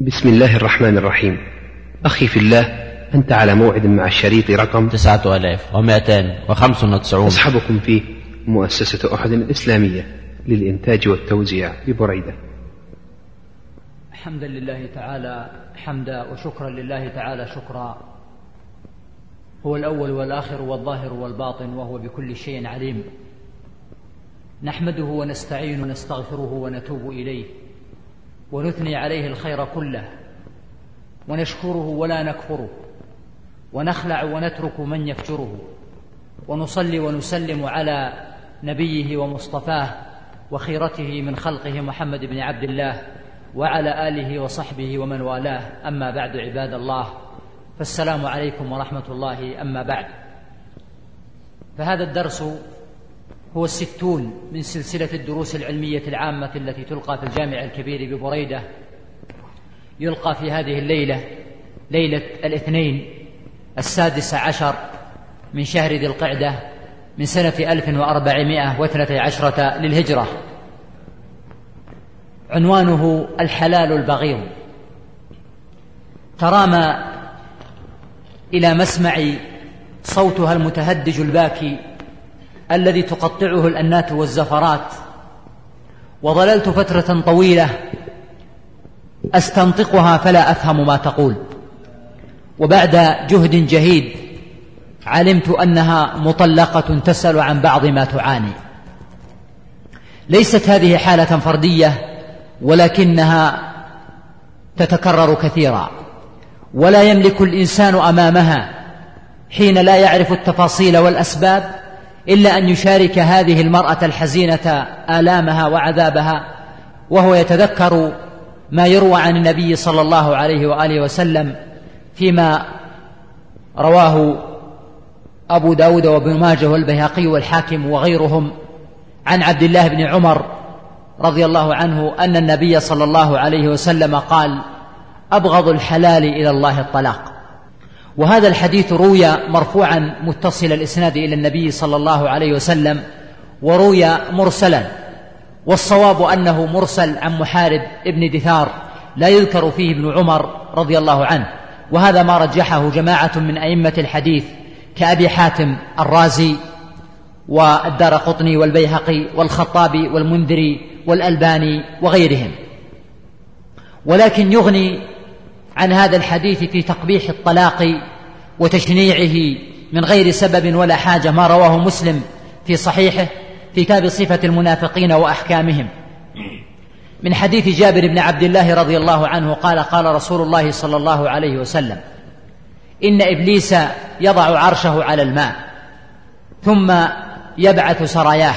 بسم الله الرحمن الرحيم. أخي في الله، أنت على موعد مع الشريط رقم 9295. أصحبكم فيه مؤسسة أحد الإسلامية للإنتاج والتوزيع ببريدة. حمدا لله تعالى حمدا وشكرا لله تعالى شكرا. هو الأول والآخر والظاهر والباطن وهو بكل شيء عليم. نحمده ونستعين ونستغفره ونتوب إليه ونثني عليه الخير كله ونشكره ولا نكفره ونخلع ونترك من يفجره ونصلي ونسلم على نبيه ومصطفاه وخيرته من خلقه محمد بن عبد الله وعلى آله وصحبه ومن والاه. أما بعد عباد الله، فالسلام عليكم ورحمة الله. أما بعد، فهذا الدرس هو 60 من سلسلة الدروس العلمية العامة التي تلقى في الجامع الكبير ببريدة. يلقى في هذه الليلة، ليلة الاثنين 16 من شهر ذي القعدة من سنة 1412 للهجرة. عنوانه الحلال البغيض. ترامى إلى مسمع صوتها المتهدج الباكي الذي تقطعه الأنات والزفرات، وظللت فترة طويلة أستنطقها فلا أفهم ما تقول، وبعد جهد جهيد علمت أنها مطلقة تسأل عن بعض ما تعاني. ليست هذه حالة فردية، ولكنها تتكرر كثيرا، ولا يملك الإنسان أمامها حين لا يعرف التفاصيل والأسباب إلا أن يشارك هذه المرأة الحزينة آلامها وعذابها، وهو يتذكر ما يروى عن النبي صلى الله عليه وآله وسلم فيما رواه أبو داود وابن ماجه والبيهقي والحاكم وغيرهم عن عبد الله بن عمر رضي الله عنه أن النبي صلى الله عليه وسلم قال: أبغض الحلال إلى الله الطلاق. وهذا الحديث روي مرفوعا متصل الإسناد إلى النبي صلى الله عليه وسلم، وروي مرسلا، والصواب أنه مرسل عن محارب ابن دثار لا يذكر فيه ابن عمر رضي الله عنه، وهذا ما رجحه جماعة من أئمة الحديث كأبي حاتم الرازي والدارقطني والبيهقي والخطابي والمنذري والألباني وغيرهم. ولكن يغني عن هذا الحديث في تقبيح الطلاق وتشنيعه من غير سبب ولا حاجة ما رواه مسلم في صحيحه في كتاب صفة المنافقين وأحكامهم من حديث جابر بن عبد الله رضي الله عنه قال: قال رسول الله صلى الله عليه وسلم: إن إبليس يضع عرشه على الماء ثم يبعث سراياه،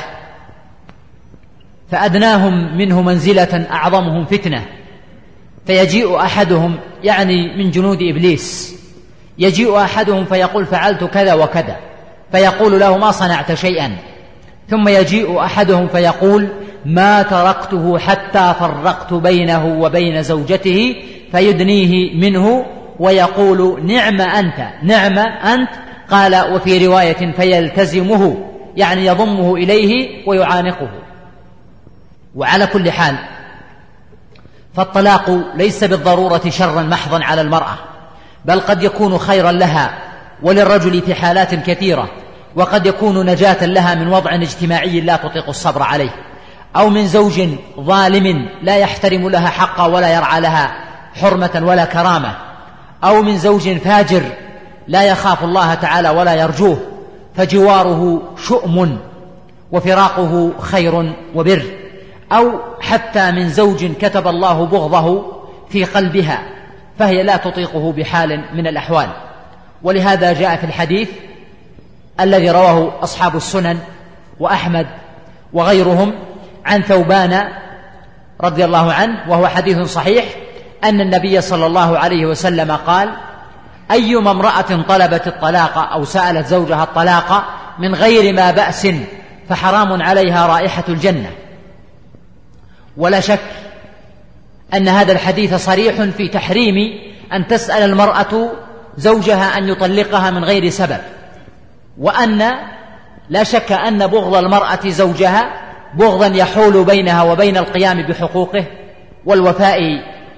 فأدناهم منه منزلة أعظمهم فتنة، فيجيء أحدهم، يعني من جنود إبليس، يجيء أحدهم فيقول: فعلت كذا وكذا، فيقول له: ما صنعت شيئا. ثم يجيء أحدهم فيقول: ما تركته حتى فرقت بينه وبين زوجته، فيدنيه منه ويقول: نعم أنت نعم أنت. قال وفي رواية: فيلتزمه، يعني يضمه إليه ويعانقه. وعلى كل حال، فالطلاق ليس بالضرورة شرا محضا على المرأة، بل قد يكون خيرا لها وللرجل في حالات كثيرة، وقد يكون نجاة لها من وضع اجتماعي لا تطيق الصبر عليه، أو من زوج ظالم لا يحترم لها حقا ولا يرعى لها حرمة ولا كرامة، أو من زوج فاجر لا يخاف الله تعالى ولا يرجوه، فجواره شؤم وفراقه خير وبر، أو حتى من زوج كتب الله بغضه في قلبها فهي لا تطيقه بحال من الأحوال. ولهذا جاء في الحديث الذي رواه أصحاب السنن وأحمد وغيرهم عن ثوبان رضي الله عنه، وهو حديث صحيح، أن النبي صلى الله عليه وسلم قال: أيما امرأة طلبت الطلاق أو سألت زوجها الطلاق من غير ما بأس فحرام عليها رائحة الجنة. ولا شك أن هذا الحديث صريح في تحريم أن تسأل المرأة زوجها أن يطلقها من غير سبب، وأن لا شك أن بغض المرأة زوجها بغضا يحول بينها وبين القيام بحقوقه والوفاء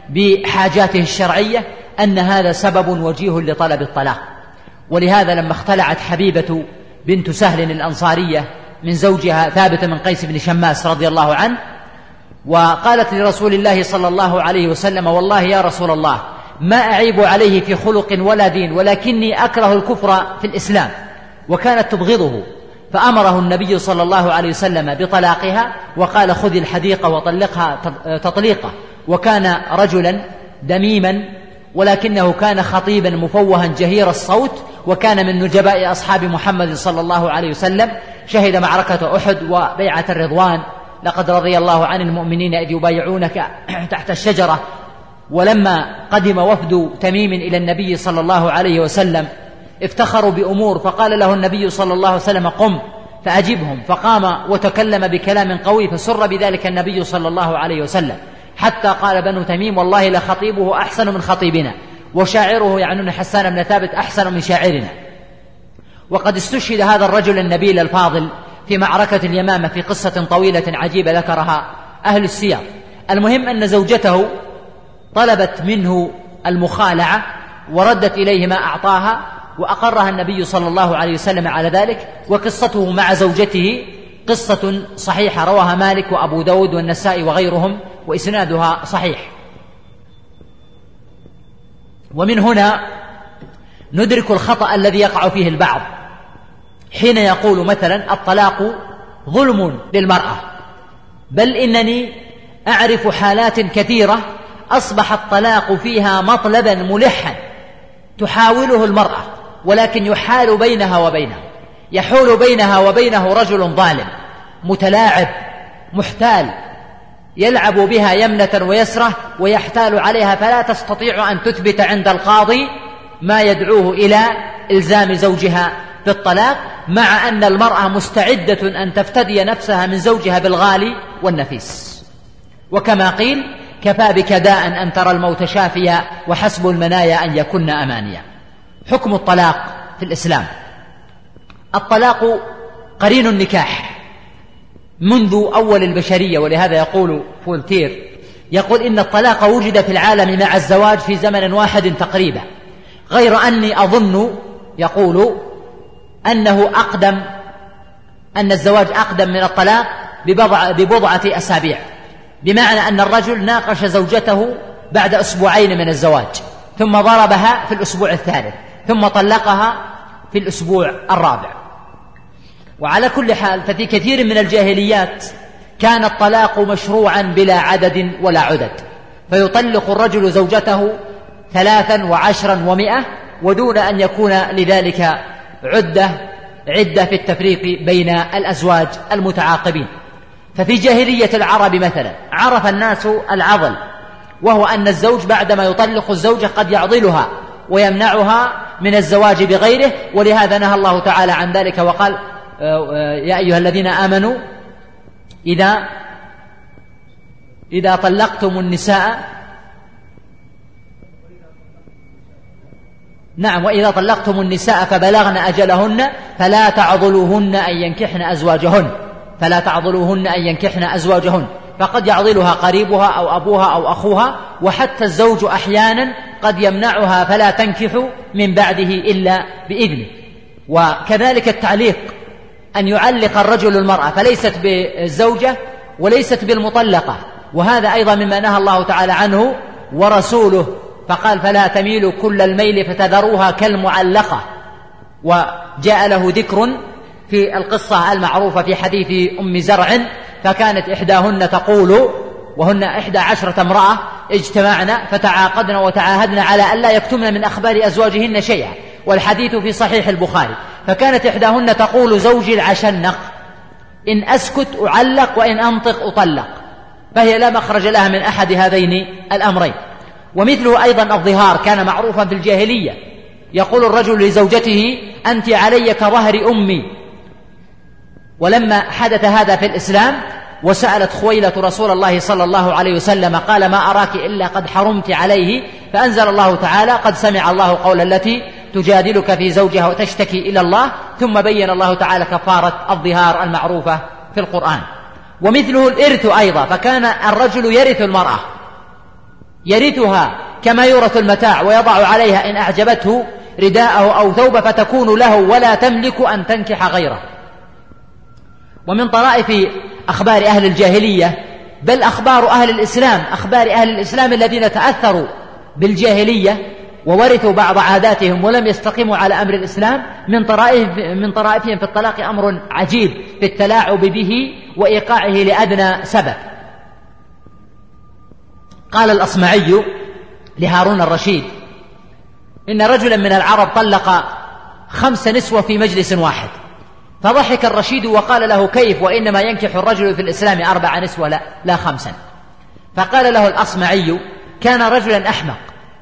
بحاجاته الشرعية أن هذا سبب وجيه لطلب الطلاق. ولهذا لما اختلعت حبيبة بنت سهل الأنصارية من زوجها ثابت بن قيس بن شماس رضي الله عنه، وقالت لرسول الله صلى الله عليه وسلم: والله يا رسول الله ما أعيب عليه في خلق ولا دين، ولكني أكره الكفر في الإسلام، وكانت تبغضه. فأمره النبي صلى الله عليه وسلم بطلاقها، وقال: خذ الحديقة وطلقها تطليقة. وكان رجلا دميما، ولكنه كان خطيبا مفوها جهير الصوت، وكان من نجباء أصحاب محمد صلى الله عليه وسلم. شهد معركة أحد وبيعة الرضوان: لقد رضي الله عن المؤمنين إذ يبايعونك تحت الشجرة. ولما قدم وفد تميم إلى النبي صلى الله عليه وسلم افتخروا بأمور، فقال له النبي صلى الله عليه وسلم: قم فأجبهم. فقام وتكلم بكلام قوي، فسر بذلك النبي صلى الله عليه وسلم، حتى قال بنو تميم: والله لخطيبه أحسن من خطيبنا، وشاعره يعنون حسان بن ثابت أحسن من شاعرنا. وقد استشهد هذا الرجل النبيل الفاضل في معركة اليمامة في قصة طويلة عجيبة ذكرها أهل السير. المهم أن زوجته طلبت منه المخالعة وردت إليه ما أعطاها، وأقرها النبي صلى الله عليه وسلم على ذلك. وقصته مع زوجته قصة صحيحة رواها مالك وأبو داود والنسائي وغيرهم، وإسنادها صحيح. ومن هنا ندرك الخطأ الذي يقع فيه البعض حين يقول مثلا: الطلاق ظلم للمرأة. بل إنني أعرف حالات كثيرة أصبح الطلاق فيها مطلبا ملحا تحاوله المرأة، ولكن يحول بينها وبينه رجل ظالم متلاعب محتال، يلعب بها يمنة ويسرة ويحتال عليها، فلا تستطيع أن تثبت عند القاضي ما يدعوه إلى إلزام زوجها بالطلاق، مع أن المرأة مستعدة أن تفتدي نفسها من زوجها بالغالي والنفيس. وكما قيل: كفى بك داء أن ترى الموت شافيا، وحسب المنايا أن يكن أمانيا. حكم الطلاق في الإسلام: الطلاق قرين النكاح منذ أول البشرية. ولهذا يقول فولتير يقول: إن الطلاق وجد في العالم مع الزواج في زمن واحد تقريبا، غير أني أظن يقول أن الزواج أقدم من الطلاق ببضعة أسابيع، بمعنى أن الرجل ناقش زوجته بعد أسبوعين من الزواج، ثم ضربها في الأسبوع الثالث، ثم طلقها في الأسبوع الرابع. وعلى كل حال ففي كثير من الجاهليات كان الطلاق مشروعا بلا عدد ولا عدد، فيطلق الرجل زوجته 3 و10 و100 ودون أن يكون لذلك عدة في التفريق بين الأزواج المتعاقبين. ففي جاهلية العرب مثلا عرف الناس العضل، وهو أن الزوج بعدما يطلق الزوجة قد يعضلها ويمنعها من الزواج بغيره، ولهذا نهى الله تعالى عن ذلك وقال: يا أيها الذين آمنوا إذا طلقتم النساء وإذا طلقتم النساء فبلغن أجلهن فلا تعضلوهن أن ينكحن أزواجهن، فقد يعضلها قريبها أو أبوها أو أخوها، وحتى الزوج أحيانا قد يمنعها فلا تنكح من بعده إلا بإذنه. وكذلك التعليق، أن يعلق الرجل المرأة فليست بالزوجة وليست بالمطلقة، وهذا أيضا مما نهى الله تعالى عنه ورسوله، فقال: فلا تميلوا كل الميل فتذروها كالمعلقة. وجاء له ذكر في القصة المعروفة في حديث أم زرع، فكانت إحداهن تقول، وهن 11 امرأة اجتمعن فتعاقدن وتعاهدن على ألا يكتمن من أخبار أزواجهن شيئا، والحديث في صحيح البخاري. فكانت إحداهن تقول: زوجي العشنق، إن أسكت أعلق وإن أنطق أطلق، فهي لا مخرج لها من أحد هذين الأمرين. ومثله أيضا الظهار، كان معروفا في الجاهلية، يقول الرجل لزوجته: أنت علي كظهر أمي. ولما حدث هذا في الإسلام وسألت خويلة رسول الله صلى الله عليه وسلم قال: ما أراك إلا قد حرمت عليه، فأنزل الله تعالى: قد سمع الله قول التي تجادلك في زوجها وتشتكي إلى الله، ثم بين الله تعالى كفارة الظهار المعروفة في القرآن. ومثله الإرث أيضا، فكان الرجل يرث المرأة، يرثها كما يورث المتاع، ويضع عليها إن أعجبته رداءه أو ثوب فتكون له ولا تملك أن تنكح غيره. ومن طرائف أخبار أهل الجاهلية، بل أخبار أهل الإسلام الذين تأثروا بالجاهلية وورثوا بعض عاداتهم ولم يستقيموا على أمر الإسلام، من طرائفهم في الطلاق أمر عجيب في التلاعب به وإيقاعه لأدنى سبب. قال الأصمعي لهارون الرشيد: إن رجلا من العرب طلق 5 نسوة في مجلس واحد، فضحك الرشيد وقال له: كيف وإنما ينكح الرجل في الإسلام 4 نسوة لا 5؟ فقال له الأصمعي: كان رجلا أحمق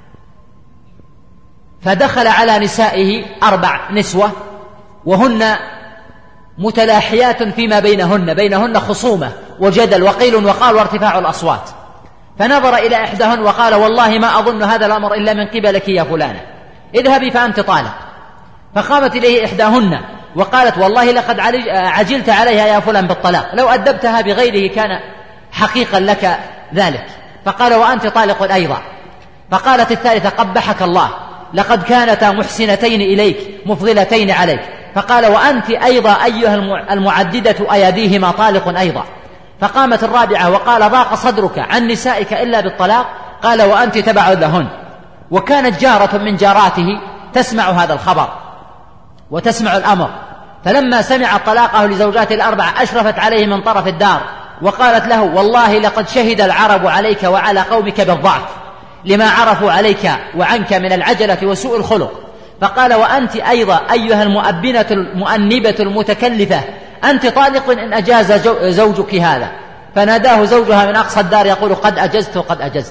فدخل على نسائه 4 نسوة وهن متلاحيات فيما بينهن خصومة وجدل وقيل وقال وارتفاع الأصوات، فنظر إلى إحداهن وقال: والله ما أظن هذا الأمر إلا من قبلك يا فلانة، اذهبي فأنت طالق. فقامت إليه إحداهن وقالت: والله لقد عجلت عليها يا فلان بالطلاق، لو أدبتها بغيره كان حقيقا لك ذلك. فقال: وأنت طالق أيضا. فقالت الثالثة: قبحك الله، لقد كانتا محسنتين إليك مفضلتين عليك. فقال: وأنت أيضا أيها المعددة أيديهما طالق أيضا. فقامت الرابعة وقال: ضاق صدرك عن نسائك إلا بالطلاق؟ قال: وأنت تبع لهن. وكانت جارة من جاراته تسمع هذا الخبر وتسمع الأمر، فلما سمعت طلاقه لزوجاته ال4 أشرفت عليه من طرف الدار وقالت له: والله لقد شهد العرب عليك وعلى قومك بالضعف لما عرفوا عليك وعنك من العجلة وسوء الخلق. فقال: وأنت أيضا أيها المؤنبة المتكلفة، أنت طالق إن أجاز زوجك هذا. فناداه زوجها من أقصى الدار يقول: قد أجزت قد أجزت.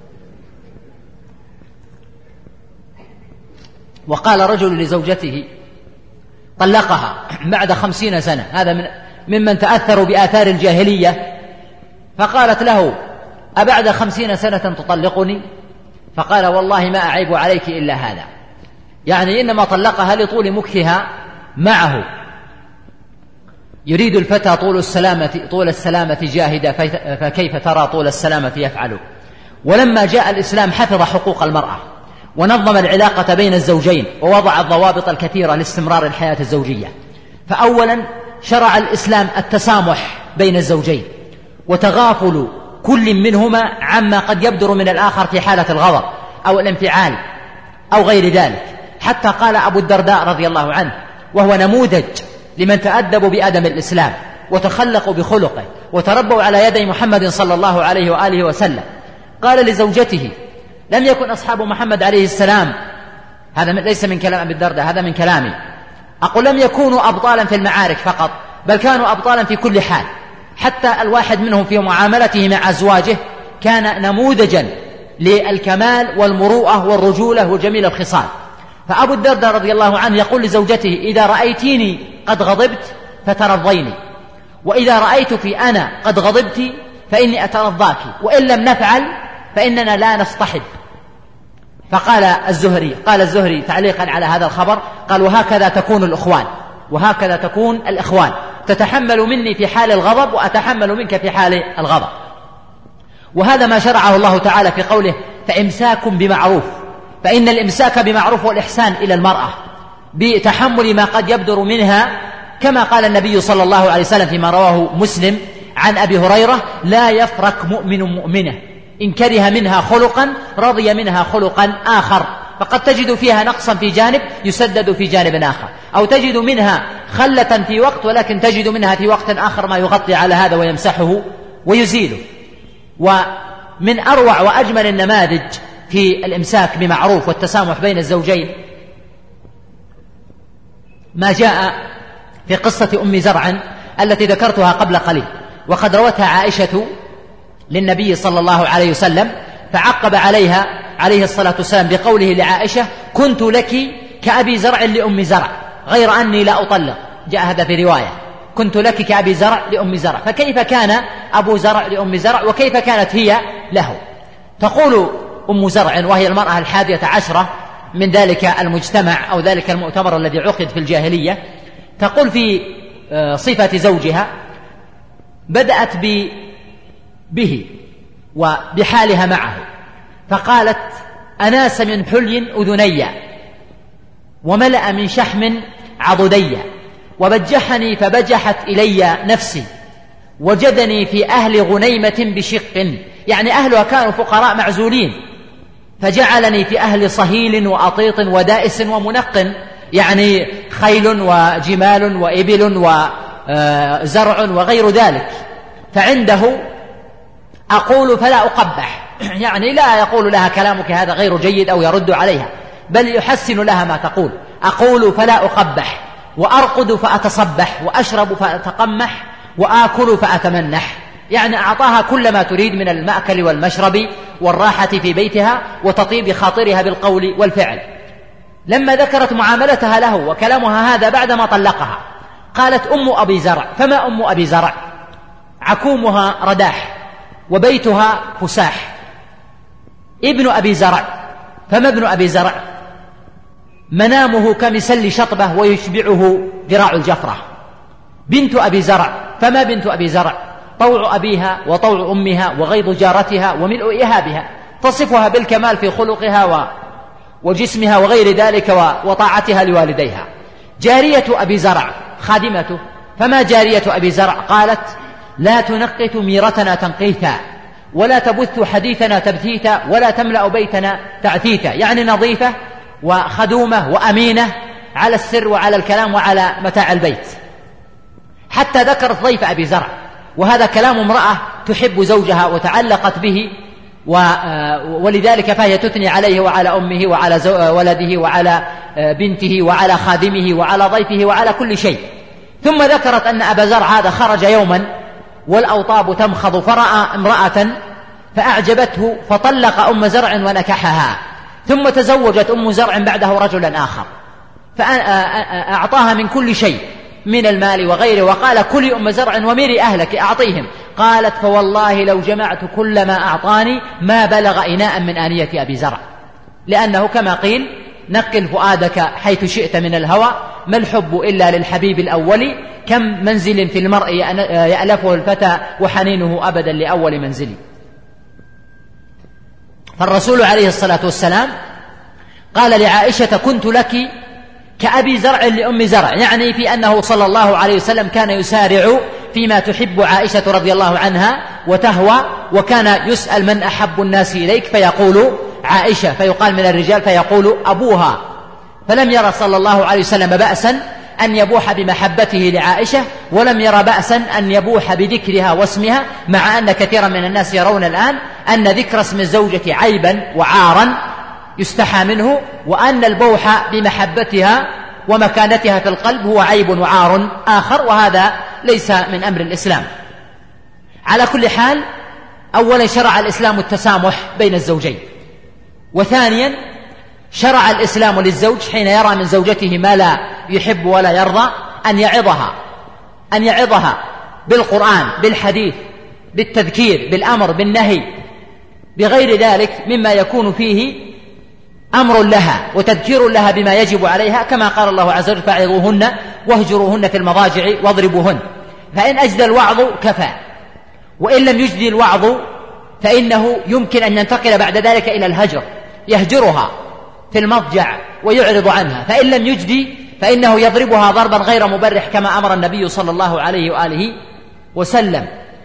وقال رجل لزوجته طلقها بعد 50 سنة، هذا ممن تأثروا بآثار الجاهلية، فقالت له: أبعد 50 سنة تطلقني؟ فقال: والله ما أعيب عليك إلا هذا، يعني إنما طلقها لطول مكثها معه. يريد الفتى طول السلامة جاهدا، فكيف ترى طول السلامة يفعل؟ ولما جاء الإسلام حفظ حقوق المرأة ونظم العلاقة بين الزوجين ووضع الضوابط الكثيرة لاستمرار الحياة الزوجية. فأولا شرع الإسلام التسامح بين الزوجين وتغافل كل منهما عما قد يبدر من الآخر في حالة الغضب أو الانفعال أو غير ذلك، حتى قال أبو الدرداء رضي الله عنه وهو نموذج لمن تأدبوا بأدب الإسلام وتخلقوا بخلقه وتربوا على يدي محمد صلى الله عليه وآله وسلم، قال لزوجته: لم يكن أصحاب محمد عليه السلام، هذا ليس من كلام أبي الدرداء، هذا من كلامي، أقول لم يكونوا أبطالا في المعارك فقط، بل كانوا أبطالا في كل حال، حتى الواحد منهم في معاملته مع أزواجه كان نموذجا للكمال والمروءة والرجولة وجميل الخصال. فأبو الدرداء رضي الله عنه يقول لزوجته: إذا رأيتيني قد غضبت فترضيني، وإذا رأيتك أنا قد غضبت فإني أترضاك، وإن لم نفعل فإننا لا نصطحب. فقال الزهري تعليقا على هذا الخبر، قال: وهكذا تكون الإخوان، وهكذا تكون الإخوان، تتحمل مني في حال الغضب وأتحمل منك في حال الغضب. وهذا ما شرعه الله تعالى في قوله: فإمساك بمعروف، فإن الإمساك بمعروف والإحسان إلى المرأة بتحمل ما قد يبدر منها، كما قال النبي صلى الله عليه وسلم فيما رواه مسلم عن أبي هريرة: لا يفرق مؤمن مؤمنة إن كره منها خلقا رضي منها خلقا آخر، فقد تجد فيها نقصا في جانب يسدد في جانب آخر، أو تجد منها خلة في وقت ولكن تجد منها في وقت آخر ما يغطي على هذا ويمسحه ويزيله. ومن أروع وأجمل النماذج في الإمساك بمعروف والتسامح بين الزوجين ما جاء في قصة أم زرع التي ذكرتها قبل قليل، وقد روتها عائشة للنبي صلى الله عليه وسلم، فعقب عليها عليه الصلاة والسلام بقوله لعائشة: كنت لك كأبي زرع لأم زرع غير أني لا أطلق. جاء هذا في رواية: كنت لك كأبي زرع لأم زرع. فكيف كان أبو زرع لأم زرع وكيف كانت هي له؟ تقول أم زرع وهي المرأة 11 من ذلك المجتمع أو ذلك المؤتمر الذي عقد في الجاهلية، تقول في صفة زوجها: بدأت به وبحالها معه، فقالت: أناس من حلي أذني وملأ من شحم عضدي وبجحني فبجحت إلي نفسي وجدني في أهل غنيمة بشق، يعني أهلها كانوا فقراء معزولين، فجعلني في أهل صهيل وأطيط ودائس ومنق، يعني خيل وجمال وإبل وزرع وغير ذلك. فعنده أقول فلا أقبح، يعني لا يقول لها كلامك هذا غير جيد أو يرد عليها، بل يحسن لها ما تقول. أقول فلا أقبح، وأرقد فأتصبح، وأشرب فأتقمح، وآكل فأتمنح، يعني أعطاها كل ما تريد من المأكل والمشرب والراحة في بيتها وتطيب خاطرها بالقول والفعل. لما ذكرت معاملتها له وكلامها هذا بعدما طلقها، قالت: أم أبي زرع. فما أم أبي زرع؟ عكومها رداح وبيتها فساح. ابن أبي زرع. فما ابن أبي زرع؟ منامه كمسل شطبة ويشبعه ذراع الجفرة. بنت أبي زرع. فما بنت أبي زرع؟ طوع أبيها وطوع أمها وغيظ جارتها وملء إهابها، تصفها بالكمال في خلقها وجسمها وغير ذلك وطاعتها لوالديها. جارية أبي زرع خادمته. فما جارية أبي زرع؟ قالت: لا تنقت ميرتنا تنقيثا ولا تبث حديثنا تبثيثا ولا تملأ بيتنا تعثيثا، يعني نظيفة وخدومة وأمينة على السر وعلى الكلام وعلى متاع البيت. حتى ذكرت ضيف أبي زرع، وهذا كلام امرأة تحب زوجها وتعلقت به، ولذلك فهي تثني عليه وعلى أمه وعلى ولده وعلى بنته وعلى خادمه وعلى ضيفه وعلى كل شيء. ثم ذكرت أن أبا زرع هذا خرج يوما والأوطاب تمخض فرأى امرأة فأعجبته فطلق أم زرع ونكحها، ثم تزوجت أم زرع بعده رجلا آخر فأعطاها من كل شيء من المال وغيره، وقال: كلي أم زرع وميري أهلك أعطيهم. قالت: فوالله لو جمعت كل ما أعطاني ما بلغ إناء من آنية أبي زرع، لأنه كما قيل: نقل فؤادك حيث شئت من الهوى، ما الحب إلا للحبيب الأول، كم منزل في المرء يألفه الفتى وحنينه أبدا لأول منزل. فالرسول عليه الصلاة والسلام قال لعائشة: كنت لك كأبي زرع لأم زرع، يعني في أنه صلى الله عليه وسلم كان يسارع فيما تحب عائشة رضي الله عنها وتهوى، وكان يسأل: من أحب الناس إليك؟ فيقول: عائشة، فيقال من الرجال فيقول: أبوها. فلم يرى صلى الله عليه وسلم بأسا أن يبوح بمحبته لعائشة، ولم يرى بأسا أن يبوح بذكرها واسمها، مع أن كثيرا من الناس يرون الآن أن ذكر اسم الزوجة عيبا وعارا يستحى منه، وأن البوح بمحبتها ومكانتها في القلب هو عيب وعار آخر، وهذا ليس من أمر الإسلام. على كل حال، أولا شرع الإسلام التسامح بين الزوجين، وثانيا شرع الإسلام للزوج حين يرى من زوجته ما لا يحب ولا يرضى أن يعظها بالقرآن، بالحديث، بالتذكير، بالأمر، بالنهي، بغير ذلك مما يكون فيه أمر لها وتذكير لها بما يجب عليها، كما قال الله عز وجل: فاعظوهن واهجروهن في المضاجع واضربوهن. فإن أجدى الوعظ كفى، وإن لم يجدي الوعظ فإنه يمكن أن ينتقل بعد ذلك إلى الهجر، يهجرها في المضجع ويعرض عنها، فإن لم يجدي فإنه يضربها ضربا غير مبرح كما أمر النبي صلى الله عليه وآله وسلم.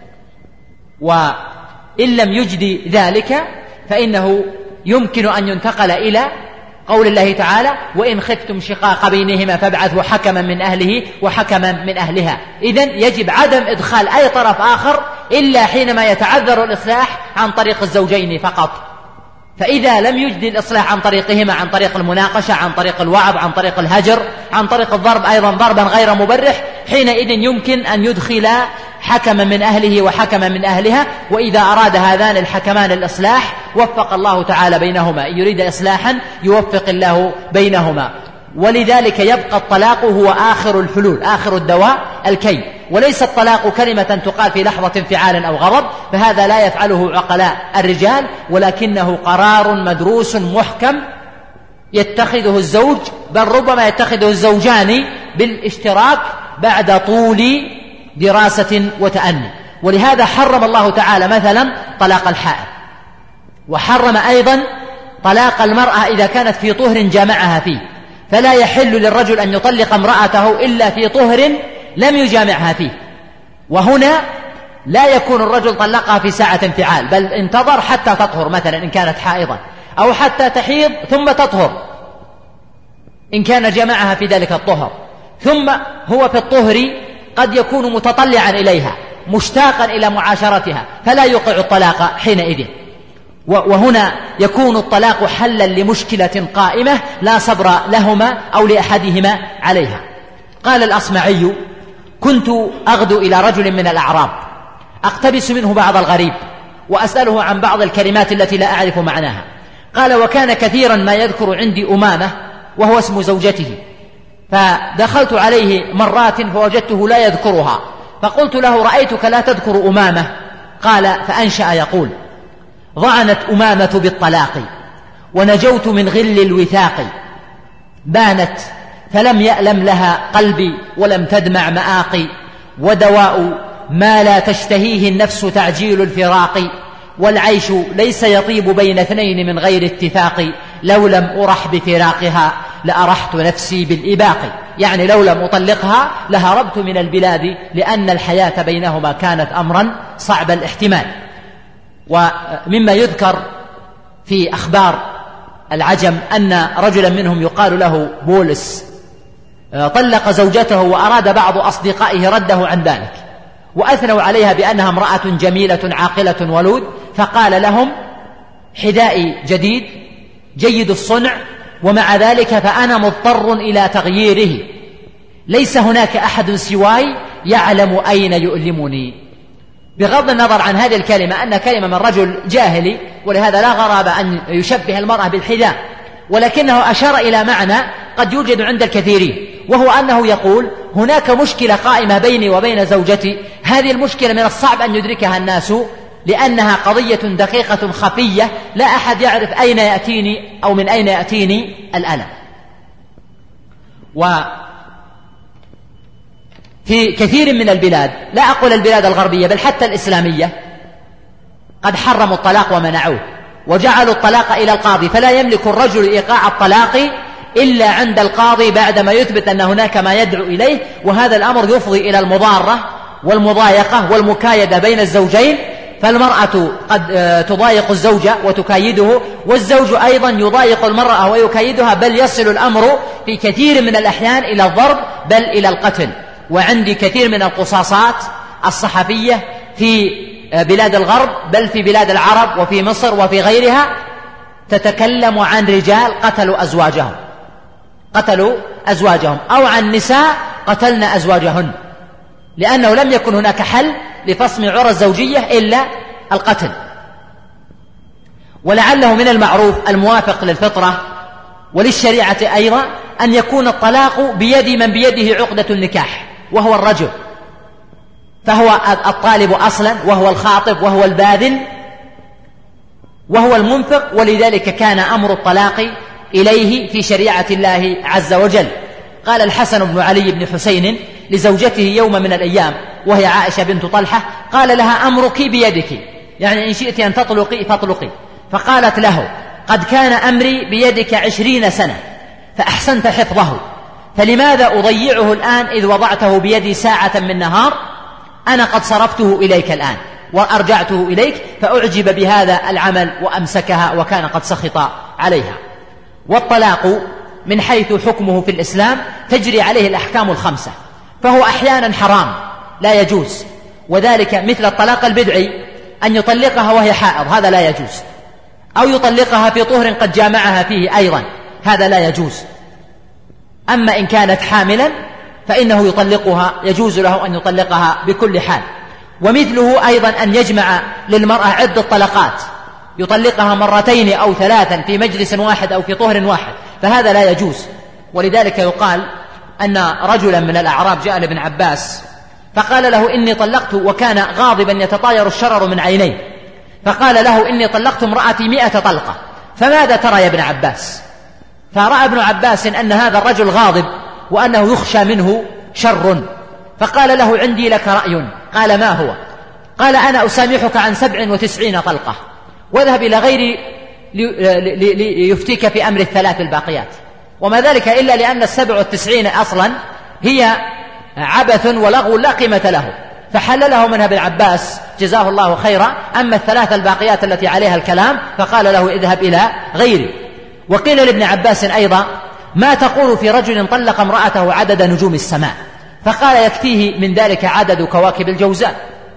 وإن لم يجدي ذلك فإنه يمكن أن ينتقل إلى قول الله تعالى: وإن خفتم شقاق بينهما فابعثوا حكما من أهله وحكما من أهلها. إذن يجب عدم إدخال أي طرف آخر إلا حينما يتعذر الإصلاح عن طريق الزوجين فقط. فإذا لم يجدي الإصلاح عن طريقهما، عن طريق المناقشة، عن طريق الوعظ، عن طريق الهجر، عن طريق الضرب أيضا ضربا غير مبرح، حينئذ يمكن أن يدخل حكما من أهله وحكما من أهلها. وإذا أراد هذان الحكمان الإصلاح وفق الله تعالى بينهما، إن يريد إصلاحا يوفق الله بينهما. ولذلك يبقى الطلاق هو آخر الحلول، آخر الدواء الكي، وليس الطلاق كلمة تقال في لحظة انفعال أو غضب، فهذا لا يفعله عقلاء الرجال، ولكنه قرار مدروس محكم يتخذه الزوج، بل ربما يتخذه الزوجان بالاشتراك بعد طول دراسة وتأني. ولهذا حرم الله تعالى مثلا طلاق الحائض، وحرم أيضا طلاق المرأة إذا كانت في طهر جامعها فيه، فلا يحل للرجل أن يطلق امرأته إلا في طهر لم يجامعها فيه. وهنا لا يكون الرجل طلقها في ساعة انفعال، بل انتظر حتى تطهر، مثلا إن كانت حائضا، أو حتى تحيض ثم تطهر إن كان جمعها في ذلك الطهر. ثم هو في الطهر قد يكون متطلعا إليها مشتاقا إلى معاشرتها، فلا يوقع الطلاق حينئذ. وهنا يكون الطلاق حلا لمشكلة قائمة لا صبر لهما أو لأحدهما عليها. قال الأصمعي: كنت أغدو إلى رجل من الأعراب أقتبس منه بعض الغريب وأسأله عن بعض الكلمات التي لا أعرف معناها. قال: وكان كثيرا ما يذكر عندي أمامة وهو اسم زوجته، فدخلت عليه مرات فوجدته لا يذكرها، فقلت له: رأيتك لا تذكر أمامة. قال: فأنشأ يقول: ضعنت أمامة بالطلاق ونجوت من غل الوثاق، بانت فلم يألم لها قلبي ولم تدمع مآقي، ودواء ما لا تشتهيه النفس تعجيل الفراق، والعيش ليس يطيب بين اثنين من غير اتفاق، لو لم أرح بفراقها لأرحت نفسي بالإباق. يعني لو لم أطلقها لهربت من البلاد، لأن الحياة بينهما كانت أمرا صعب الاحتمال. ومما يذكر في أخبار العجم أن رجلا منهم يقال له بولس طلق زوجته، وأراد بعض أصدقائه رده عن ذلك، وأثنوا عليها بأنها امرأة جميلة عاقلة ولود، فقال لهم: حذائي جديد جيد الصنع، ومع ذلك فأنا مضطر إلى تغييره، ليس هناك أحد سواي يعلم أين يؤلمني. بغض النظر عن هذه الكلمة أن كلمة من رجل جاهلي، ولهذا لا غرابة أن يشبه المرأة بالحذاء، ولكنه أشار إلى معنى قد يوجد عند الكثيرين، وهو أنه يقول: هناك مشكلة قائمة بيني وبين زوجتي، هذه المشكلة من الصعب أن يدركها الناس، لأنها قضية دقيقة خفية لا أحد يعرف أين يأتيني أو من أين يأتيني الألم. وفي كثير من البلاد، لا أقول البلاد الغربية بل حتى الإسلامية، قد حرموا الطلاق ومنعوه، وجعلوا الطلاق إلى القاضي، فلا يملك الرجل إيقاع الطلاق إلا عند القاضي بعدما يثبت أن هناك ما يدعو إليه، وهذا الأمر يفضي إلى المضارة والمضايقة والمكايدة بين الزوجين، فالمرأة قد تضايق الزوجة وتكايده، والزوج أيضا يضايق المرأة ويكايدها، بل يصل الأمر في كثير من الأحيان إلى الضرب بل إلى القتل. وعندي كثير من القصاصات الصحفية في بلاد الغرب بل في بلاد العرب وفي مصر وفي غيرها تتكلم عن رجال قتلوا أزواجهم أو عن نساء قتلن أزواجهن، لأنه لم يكن هناك حل لفصم عرى الزوجية إلا القتل. ولعله من المعروف الموافق للفطرة وللشريعة أيضا أن يكون الطلاق بيد من بيده عقدة النكاح، وهو الرجل، فهو الطالب أصلا، وهو الخاطب، وهو الباذل، وهو المنفق، ولذلك كان أمر الطلاق إليه في شريعة الله عز وجل. قال الحسن بن علي بن حسين لزوجته يوم من الأيام وهي عائشة بنت طلحة، قال لها: أمرك بيدك، يعني إن شئت أن تطلقي فاطلقي. فقالت له: قد كان أمري بيدك 20 سنة فأحسنت حفظه، فلماذا أضيعه الآن إذ وضعته بيدي ساعة من نهار؟ أنا قد صرفته إليك الآن وأرجعته إليك، فأعجب بهذا العمل وأمسكها، وكان قد سخط عليها. والطلاق من حيث حكمه في الإسلام تجري عليه الأحكام الخمسة، فهو أحيانا حرام لا يجوز، وذلك مثل الطلاق البدعي، أن يطلقها وهي حائض، هذا لا يجوز، أو يطلقها في طهر قد جامعها فيه أيضا، هذا لا يجوز. أما إن كانت حاملا فإنه يطلقها، يجوز له أن يطلقها بكل حال. ومثله أيضا أن يجمع للمرأة عدة طلقات، يطلقها مرتين أو ثلاثا في مجلس واحد أو في طهر واحد، فهذا لا يجوز. ولذلك يقال أن رجلا من الأعراب جاء لابن عباس فقال له: إني طلقت، وكان غاضبا يتطاير الشرر من عينيه، فقال له: إني طلقت امرأتي 100 طلقة، فماذا ترى يا ابن عباس؟ فرأى ابن عباس أن هذا الرجل غاضب وأنه يخشى منه شر، فقال له: عندي لك رأي. قال: ما هو؟ قال: أنا أسامحك عن 97 طلقة، واذهب إلى غيري ليفتيك في أمر الثلاث الباقيات. وما ذلك إلا لأن 97 أصلا هي عبث ولغو لا قيمة له، فحلله منها ابن عباس جزاه الله خيرا. أما الثلاث الباقيات التي عليها الكلام فقال له اذهب إلى غيري. وقيل لابن عباس أيضا ما تقول في رجل طلق امرأته عدد نجوم السماء؟ فقال يكفيه من ذلك عدد كواكب الجوزاء.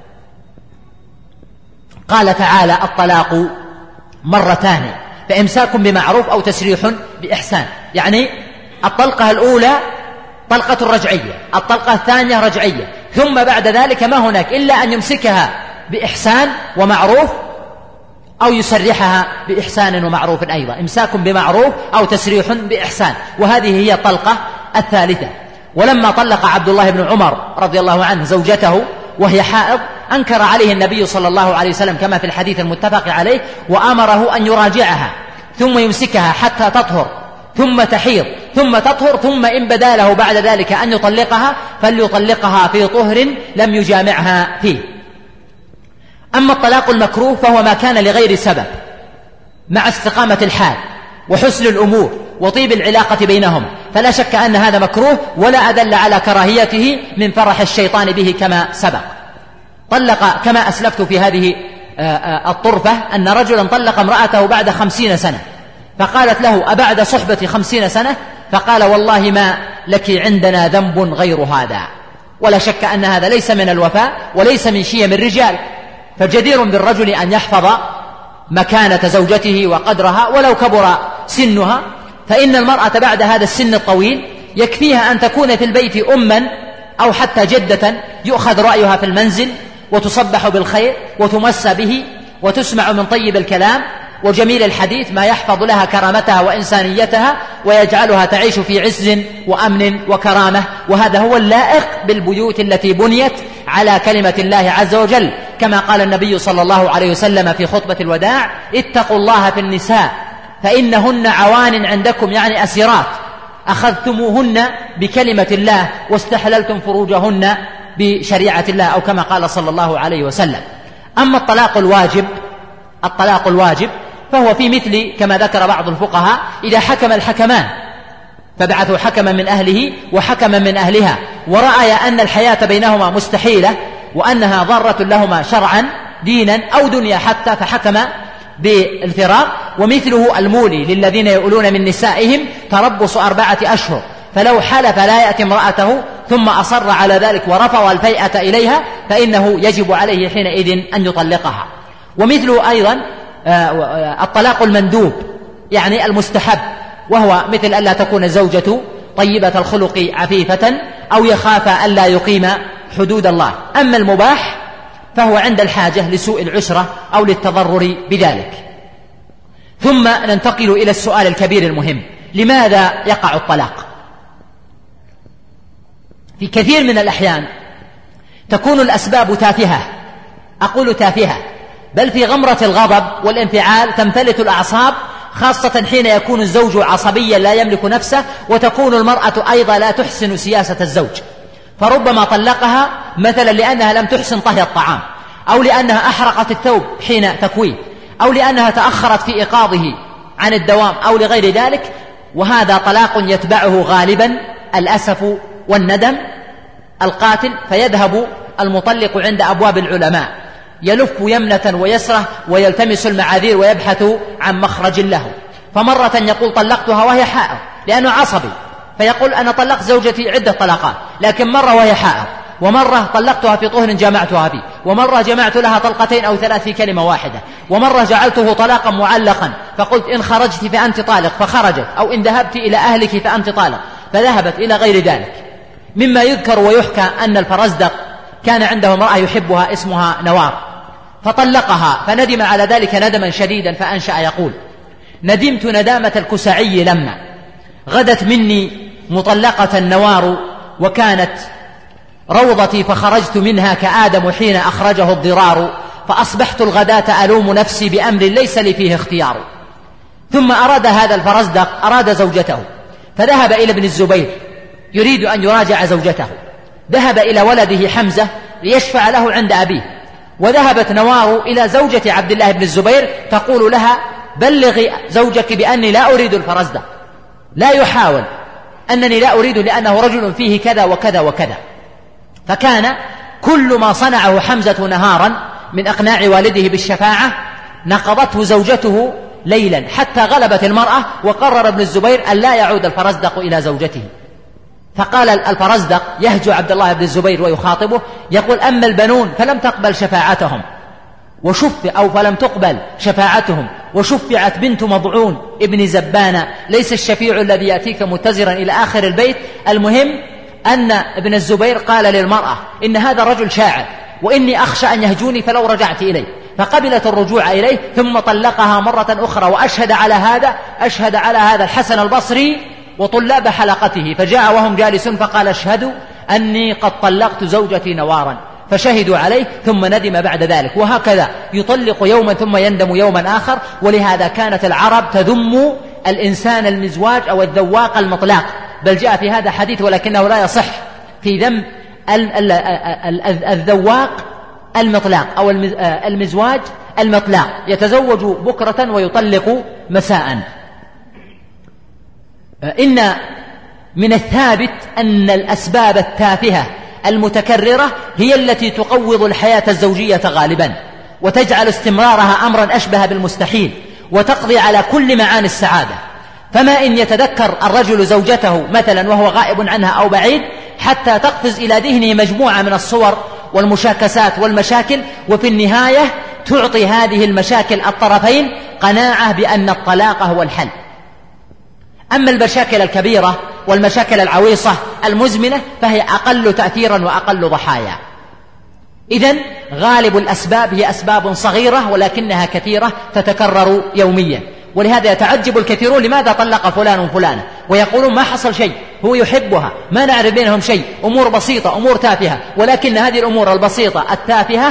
قال تعالى الطلاق مرتان فإمساك بمعروف أو تسريح بإحسان، يعني الطلقة الأولى طلقة رجعية، الطلقة الثانية رجعية، ثم بعد ذلك ما هناك إلا أن يمسكها بإحسان ومعروف أو يسرحها بإحسان ومعروف أيضا، إمساك بمعروف أو تسريح بإحسان، وهذه هي الطلقة الثالثة. ولما طلق عبد الله بن عمر رضي الله عنه زوجته وهي حائض أنكر عليه النبي صلى الله عليه وسلم كما في الحديث المتفق عليه، وأمره أن يراجعها ثم يمسكها حتى تطهر ثم تحيض ثم تطهر، ثم إن بدا له بعد ذلك أن يطلقها فليطلقها في طهر لم يجامعها فيه. أما الطلاق المكروه فهو ما كان لغير سبب مع استقامة الحال وحسن الأمور وطيب العلاقة بينهم، فلا شك أن هذا مكروه ولا أدل على كراهيته من فرح الشيطان به كما سبق. طلق كما أسلفت في هذه الطرفة أن رجلا طلق امرأته بعد 50 سنة، فقالت له أبعد صحبة 50 سنة؟ فقال والله ما لك عندنا ذنب غير هذا. ولا شك أن هذا ليس من الوفاء وليس من شيم الرجال، فجدير بالرجل أن يحفظ مكانة زوجته وقدرها ولو كبر سنها، فإن المرأة بعد هذا السن الطويل يكفيها أن تكون في البيت أما أو حتى جدة يؤخذ رأيها في المنزل وتصبح بالخير وتمسى به وتسمع من طيب الكلام وجميل الحديث ما يحفظ لها كرامتها وإنسانيتها ويجعلها تعيش في عز وأمن وكرامة. وهذا هو اللائق بالبيوت التي بنيت على كلمة الله عز وجل، كما قال النبي صلى الله عليه وسلم في خطبة الوداع اتقوا الله في النساء فإنهن عوان عندكم، يعني أسيرات أخذتموهن بكلمة الله واستحللتم فروجهن بشريعة الله، أو كما قال صلى الله عليه وسلم. أما الطلاق الواجب فهو في مثل كما ذكر بعض الفقهاء إذا حكم الحكمان فبعثوا حكما من أهله وحكما من أهلها ورأي أن الحياة بينهما مستحيلة وأنها ضارة لهما شرعا دينا أو دنيا حتى، فحكم بالفراق. ومثله المولي للذين يؤلون من نسائهم تربص 4 أشهر، فلو حلف لا يأتي امرأته ثم أصر على ذلك ورفض الفيئة إليها فإنه يجب عليه حينئذ أن يطلقها. ومثله أيضا الطلاق المندوب يعني المستحب، وهو مثل ألا تكون الزوجة طيبة الخلق عفيفة أو يخاف ألا يقيم حدود الله. أما المباح فهو عند الحاجة لسوء العشرة أو للتضرر بذلك. ثم ننتقل إلى السؤال الكبير المهم: لماذا يقع الطلاق؟ في كثير من الأحيان تكون الأسباب تافهة، أقول تافهة، بل في غمرة الغضب والانفعال تمتلئ الأعصاب، خاصة حين يكون الزوج عصبيا لا يملك نفسه، وتكون المرأة أيضا لا تحسن سياسة الزوج، فربما طلقها مثلا لأنها لم تحسن طهي الطعام، أو لأنها أحرقت الثوب حين تكويه، أو لأنها تأخرت في إيقاظه عن الدوام، أو لغير ذلك. وهذا طلاق يتبعه غالبا الأسف والندم القاتل، فيذهب المطلق عند أبواب العلماء يلف يمنة ويسرة ويلتمس المعاذير ويبحث عن مخرج له. فمرة يقول طلقتها وهي حائض لأنه عصبي، فيقول أنا طلقت زوجتي عدة طلقات، لكن مرة وهي حائض، ومرة طلقتها في طهر جمعتها فيه، ومرة جمعت لها 2 أو 3 في كلمة واحدة، ومرة جعلته طلاقا معلقا فقلت إن خرجت فأنت طالق فخرجت، أو إن ذهبت إلى أهلك فأنت طالق فذهبت، إلى غير ذلك. مما يذكر ويحكى أن الفرزدق كان عنده امرأة يحبها اسمها نوار، فطلقها فندم على ذلك ندما شديدا، فأنشأ يقول: ندمت ندامة الكسعي لما غدت مني مطلقة النوار، وكانت روضتي فخرجت منها كآدم حين أخرجه الضرار، فأصبحت الغداة ألوم نفسي بأمر ليس لي فيه اختيار. ثم أراد هذا الفرزدق زوجته، فذهب إلى ابن الزبير يريد أن يراجع زوجته، ذهب إلى ولده حمزة ليشفع له عند أبيه، وذهبت نوار إلى زوجة عبد الله بن الزبير تقول لها: بلغي زوجك بأني لا أريد الفرزدق، لا يحاول، أنني لا أريد لأنه رجل فيه كذا وكذا وكذا. فكان كل ما صنعه حمزة نهارا من إقناع والده بالشفاعة نقضته زوجته ليلا، حتى غلبت المرأة وقرر ابن الزبير أن لا يعود الفرزدق إلى زوجته. فقال الفرزدق يهجو عبد الله بن الزبير ويخاطبه يقول: أما البنون فلم تقبل شفاعتهم فلم تقبل شفاعتهم وشفعت بنت مضعون ابن زبان، ليس الشفيع الذي يأتيك متزرا إلى آخر البيت. المهم أن ابن الزبير قال للمرأة: إن هذا الرجل شاعر وإني أخشى أن يهجوني فلو رجعت إليه. فقبلت الرجوع إليه ثم طلقها مرة أخرى، وأشهد على هذا الحسن البصري وطلاب حلقته، فجاء وهم جالسون فقال: اشهدوا أني قد طلقت زوجتي نوارا، فشهدوا عليه ثم ندم بعد ذلك. وهكذا يطلق يوما ثم يندم يوما آخر. ولهذا كانت العرب تذم الإنسان المزواج أو الذواق المطلاق، بل جاء في هذا حديث ولكنه لا يصح في ذم الذواق المطلاق أو المزواج المطلاق، يتزوج بكرة ويطلق مساء. إن من الثابت أن الأسباب التافهة المتكررة هي التي تقوض الحياة الزوجية غالبا، وتجعل استمرارها أمرا أشبه بالمستحيل، وتقضي على كل معاني السعادة. فما إن يتذكر الرجل زوجته مثلا وهو غائب عنها أو بعيد حتى تقفز إلى ذهنه مجموعة من الصور والمشاكسات والمشاكل، وفي النهاية تعطي هذه المشاكل الطرفين قناعة بأن الطلاق هو الحل. أما المشاكل الكبيرة والمشاكل العويصة المزمنة فهي أقل تأثيرا وأقل ضحايا. إذن غالب الأسباب هي أسباب صغيرة ولكنها كثيرة تتكرر يوميا. ولهذا يتعجب الكثيرون: لماذا طلق فلان فلانة؟ ويقولون: ما حصل شيء، هو يحبها، ما نعرف بينهم شيء، أمور بسيطة، أمور تافهة. ولكن هذه الأمور البسيطة التافهة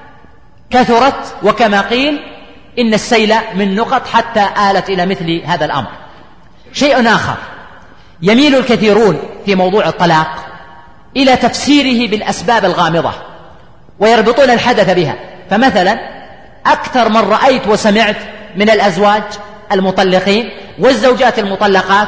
كثرت، وكما قيل: إن السيل من نقط، حتى آلت إلى مثل هذا الأمر. شيء آخر، يميل الكثيرون في موضوع الطلاق إلى تفسيره بالأسباب الغامضة ويربطون الحدث بها. فمثلا أكثر من رأيت وسمعت من الأزواج المطلقين والزوجات المطلقات،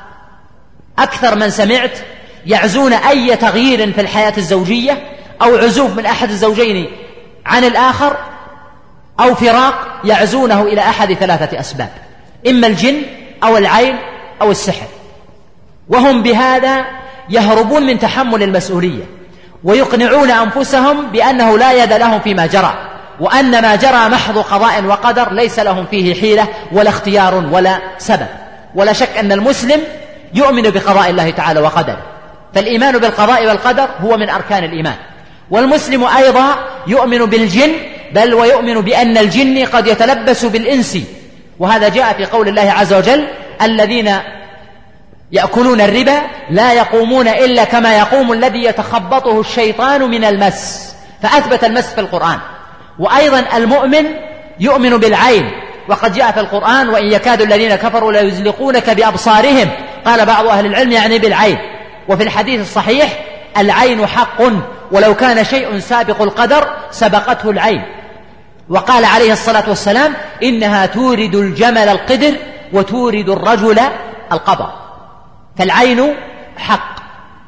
أكثر من سمعت يعزون أي تغيير في الحياة الزوجية أو عزوف من أحد الزوجين عن الآخر أو فراق، يعزونه إلى أحد ثلاثة أسباب: إما الجن أو العين أو السحر. وهم بهذا يهربون من تحمل المسؤولية، ويقنعون أنفسهم بأنه لا يد لهم فيما جرى، وأن ما جرى محض قضاء وقدر، ليس لهم فيه حيلة ولا اختيار ولا سبب. ولا شك أن المسلم يؤمن بقضاء الله تعالى وقدره، فالإيمان بالقضاء والقدر هو من أركان الإيمان. والمسلم أيضا يؤمن بالجن، بل ويؤمن بأن الجن قد يتلبس بالإنس، وهذا جاء في قول الله عز وجل: الذين يأكلون الربا لا يقومون إلا كما يقوم الذي يتخبطه الشيطان من المس، فأثبت المس في القرآن. وأيضا المؤمن يؤمن بالعين، وقد جاء في القرآن: وإن يكاد الذين كفروا لا يزلقونك بأبصارهم، قال بعض أهل العلم يعني بالعين. وفي الحديث الصحيح: العين حق، ولو كان شيء سابق القدر سبقته العين. وقال عليه الصلاة والسلام: إنها تورد الجمل القدر وتورد الرجل القبر. فالعين حق.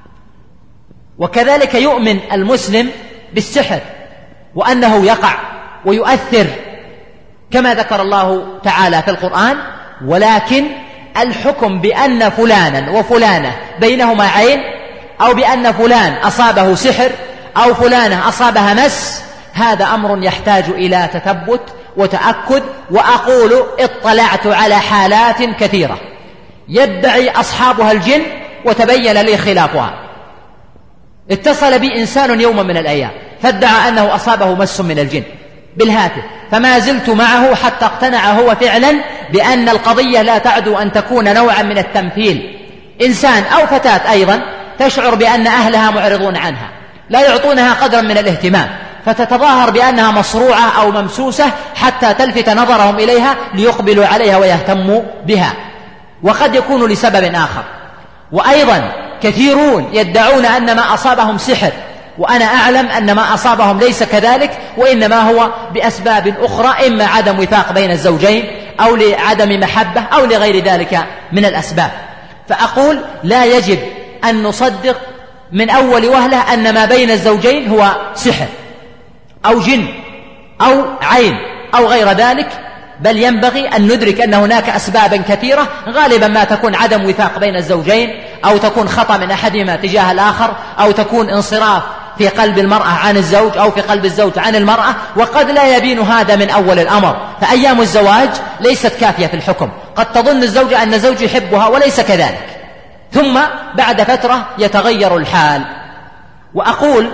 وكذلك يؤمن المسلم بالسحر، وأنه يقع ويؤثر كما ذكر الله تعالى في القرآن، ولكن الحكم بأن فلانا وفلانة بينهما عين، أو بأن فلان أصابه سحر أو فلانة أصابها مس، هذا أمر يحتاج إلى تثبت وتأكد. وأقول: اطلعت على حالات كثيرة يدعي أصحابها الجن وتبين لي خلافها. اتصل بي إنسان يوما من الأيام فادعى أنه أصابه مس من الجن بالهاتف، فما زلت معه حتى اقتنع هو فعلا بأن القضية لا تعدو أن تكون نوعا من التمثيل. إنسان أو فتاة أيضا تشعر بأن أهلها معرضون عنها، لا يعطونها قدرا من الاهتمام، فتتظاهر بأنها مصروعة أو ممسوسة حتى تلفت نظرهم إليها ليقبلوا عليها ويهتموا بها، وقد يكون لسبب آخر. وأيضا كثيرون يدعون أن ما أصابهم سحر وأنا أعلم أن ما أصابهم ليس كذلك، وإنما هو بأسباب أخرى، إما عدم وفاق بين الزوجين أو لعدم محبة أو لغير ذلك من الأسباب. فأقول لا يجب أن نصدق من أول وهلة أن ما بين الزوجين هو سحر أو جن أو عين أو غير ذلك، بل ينبغي أن ندرك أن هناك أسبابا كثيرة، غالبا ما تكون عدم وفاق بين الزوجين، أو تكون خطأ من أحدهما تجاه الآخر، أو تكون انصراف في قلب المرأة عن الزوج أو في قلب الزوج عن المرأة، وقد لا يبين هذا من أول الأمر. فأيام الزواج ليست كافية في الحكم، قد تظن الزوجة أن الزوج يحبها وليس كذلك، ثم بعد فترة يتغير الحال. وأقول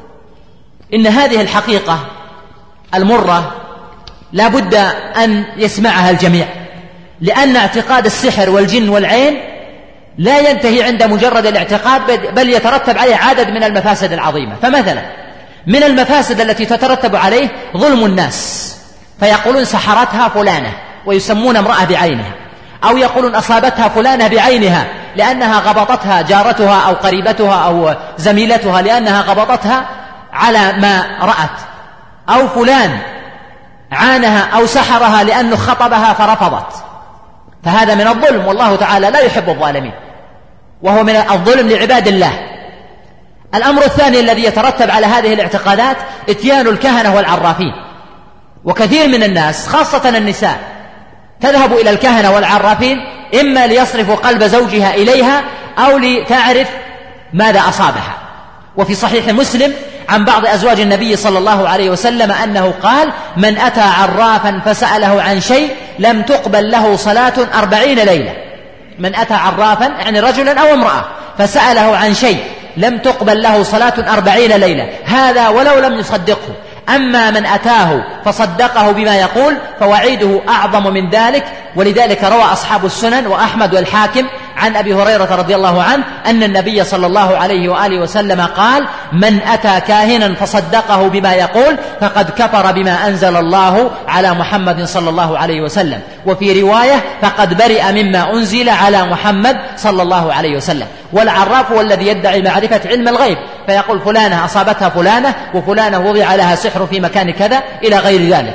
إن هذه الحقيقة المرة لا بد أن يسمعها الجميع، لأن اعتقاد السحر والجن والعين لا ينتهي عند مجرد الاعتقاد، بل يترتب عليه عدد من المفاسد العظيمة. فمثلا من المفاسد التي تترتب عليه ظلم الناس، فيقولون سحرتها فلانة ويسمون امرأة بعينها، أو يقولون أصابتها فلانة بعينها لأنها غبطتها جارتها أو قريبتها أو زميلتها لأنها غبطتها على ما رأت، أو فلان عانها أو سحرها لأنه خطبها فرفضت. فهذا من الظلم، والله تعالى لا يحب الظالمين، وهو من الظلم لعباد الله. الأمر الثاني الذي يترتب على هذه الاعتقادات اتيان الكهنة والعرافين، وكثير من الناس خاصة النساء تذهب إلى الكهنة والعرافين إما ليصرفوا قلب زوجها إليها أو لتعرف ماذا أصابها. وفي صحيح مسلم عن بعض أزواج النبي صلى الله عليه وسلم أنه قال: من أتى عرافا فسأله عن شيء لم تقبل له صلاة 40 ليلة. من أتى عرافا يعني رجلا أو امرأة فسأله عن شيء لم تقبل له صلاة 40 ليلة، هذا ولو لم يصدقه. أما من أتاه فصدقه بما يقول فوعيده أعظم من ذلك. ولذلك روى أصحاب السنن وأحمد والحاكم عن أبي هريرة رضي الله عنه أن النبي صلى الله عليه وآله وسلم قال: من أتى كاهنا فصدقه بما يقول فقد كفر بما أنزل الله على محمد صلى الله عليه وسلم. وفي رواية: فقد برئ مما أنزل على محمد صلى الله عليه وسلم. والعراف هو الذي يدعي معرفة علم الغيب، فيقول فلانة أصابتها فلانة وفلانة وضع لها سحر في مكان كذا إلى غير ذلك.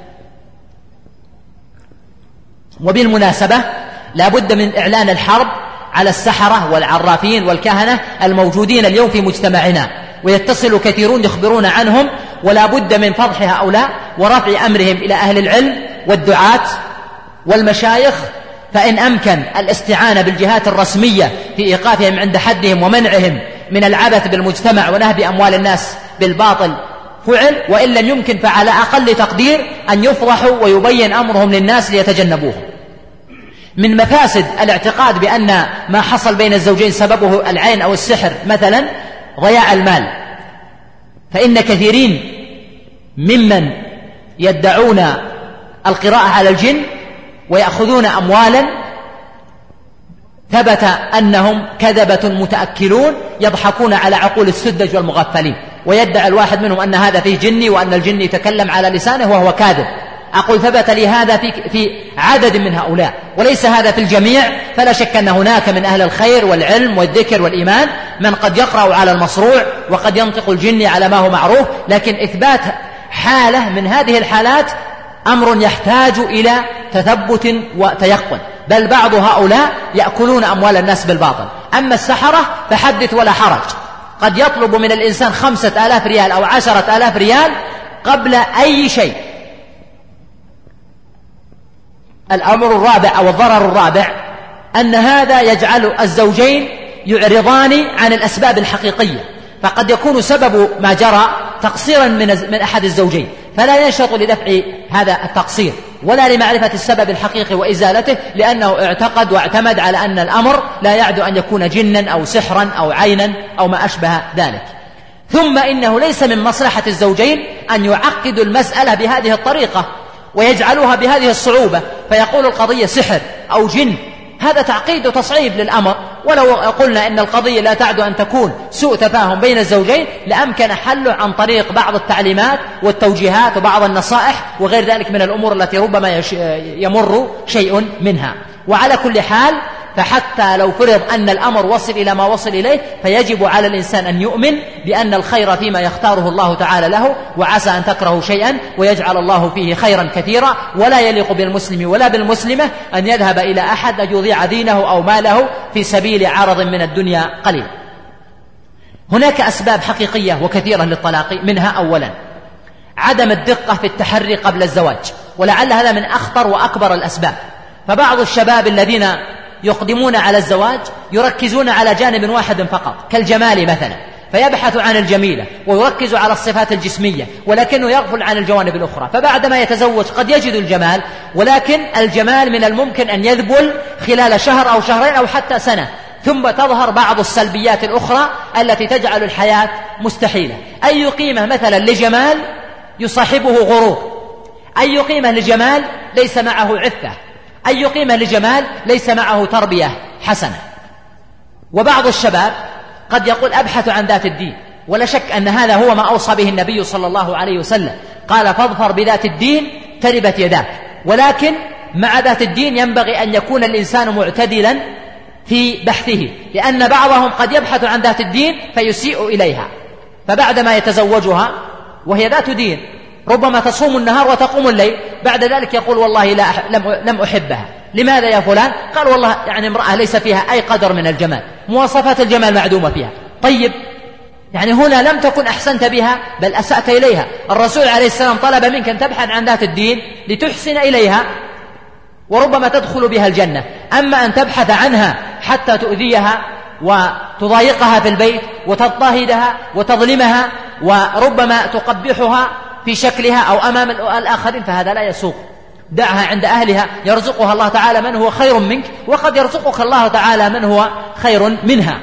وبالمناسبة لا بد من إعلان الحرب على السحرة والعرافين والكهنة الموجودين اليوم في مجتمعنا، ويتصل كثيرون يخبرون عنهم، ولا بد من فضح هؤلاء ورفع أمرهم إلى أهل العلم والدعاة والمشايخ. فإن أمكن الاستعانة بالجهات الرسمية في إيقافهم عند حدهم ومنعهم من العبث بالمجتمع ونهب أموال الناس بالباطل فعل، وإن لم يمكن فعلى أقل تقدير أن يفضحوا ويبين أمرهم للناس ليتجنبوه. من مفاسد الاعتقاد بأن ما حصل بين الزوجين سببه العين أو السحر مثلا ضياع المال، فإن كثيرين ممن يدعون القراءة على الجن ويأخذون أموالا ثبت أنهم كذبة متأكلون يضحكون على عقول السذج والمغفلين، ويدعي الواحد منهم أن هذا فيه جني وأن الجن يتكلم على لسانه وهو كاذب. أقول ثبت لي هذا في عدد من هؤلاء، وليس هذا في الجميع. فلا شك أن هناك من أهل الخير والعلم والذكر والإيمان من قد يقرأ على المصروع وقد ينطق الجن على ما هو معروف، لكن إثبات حالة من هذه الحالات أمر يحتاج إلى تثبت وتيقن، بل بعض هؤلاء يأكلون أموال الناس بالباطل. أما السحرة فحدث ولا حرج، قد يطلب من الإنسان 5000 ريال أو 10,000 ريال قبل أي شيء. الأمر الرابع أو الضرر الرابع أن هذا يجعل الزوجين يعرضان عن الأسباب الحقيقية، فقد يكون سبب ما جرى تقصيرا من أحد الزوجين، فلا ينشط لدفع هذا التقصير ولا لمعرفة السبب الحقيقي وإزالته، لأنه اعتقد واعتمد على أن الأمر لا يعد أن يكون جنا أو سحرا أو عينا أو ما أشبه ذلك. ثم إنه ليس من مصلحة الزوجين أن يعقدوا المسألة بهذه الطريقة ويجعلوها بهذه الصعوبة، فيقول القضية سحر أو جن. هذا تعقيد وتصعيب للأمر. ولو قلنا إن القضية لا تعد أن تكون سوء تفاهم بين الزوجين لأمكن حله عن طريق بعض التعليمات والتوجيهات وبعض النصائح وغير ذلك من الأمور التي ربما يمر شيء منها. وعلى كل حال فحتى لو فرض أن الأمر وصل إلى ما وصل إليه فيجب على الإنسان أن يؤمن بأن الخير فيما يختاره الله تعالى له، وعسى أن تكرهوا شيئا ويجعل الله فيه خيرا كثيرا. ولا يليق بالمسلم ولا بالمسلمة أن يذهب إلى أحد أن يضيع دينه أو ماله في سبيل عرض من الدنيا قليل. هناك أسباب حقيقية وكثيرة للطلاق، منها أولا عدم الدقة في التحري قبل الزواج، ولعل هذا من أخطر وأكبر الأسباب. فبعض الشباب الذين يقدمون على الزواج يركزون على جانب واحد فقط كالجمال مثلا، فيبحث عن الجميلة ويركز على الصفات الجسمية، ولكنه يغفل عن الجوانب الأخرى. فبعدما يتزوج قد يجد الجمال، ولكن الجمال من الممكن أن يذبل خلال شهر أو شهرين أو حتى سنة، ثم تظهر بعض السلبيات الأخرى التي تجعل الحياة مستحيلة. أي قيمة مثلا لجمال يصاحبه غرور، أي قيمة لجمال ليس معه عفة، أي قيمة لجمال ليس معه تربية حسنة. وبعض الشباب قد يقول أبحث عن ذات الدين، ولا شك أن هذا هو ما أوصى به النبي صلى الله عليه وسلم، قال فاظفر بذات الدين تربت يداك. ولكن مع ذات الدين ينبغي أن يكون الإنسان معتدلا في بحثه، لأن بعضهم قد يبحث عن ذات الدين فيسيء إليها، فبعدما يتزوجها وهي ذات دين ربما تصوم النهار وتقوم الليل، بعد ذلك يقول والله لم أحبها. لماذا يا فلان؟ قال والله يعني امرأة ليس فيها أي قدر من الجمال، مواصفات الجمال معدومة فيها. طيب يعني هنا لم تكن أحسنت بها بل أسأت إليها. الرسول عليه السلام طلب منك أن تبحث عن ذات الدين لتحسن إليها وربما تدخل بها الجنة. أما أن تبحث عنها حتى تؤذيها وتضايقها في البيت وتضطهدها وتظلمها وربما تقبحها في شكلها أو أمام الآخرين، فهذا لا يسوق. دعها عند أهلها، يرزقها الله تعالى من هو خير منك، وقد يرزقك الله تعالى من هو خير منها.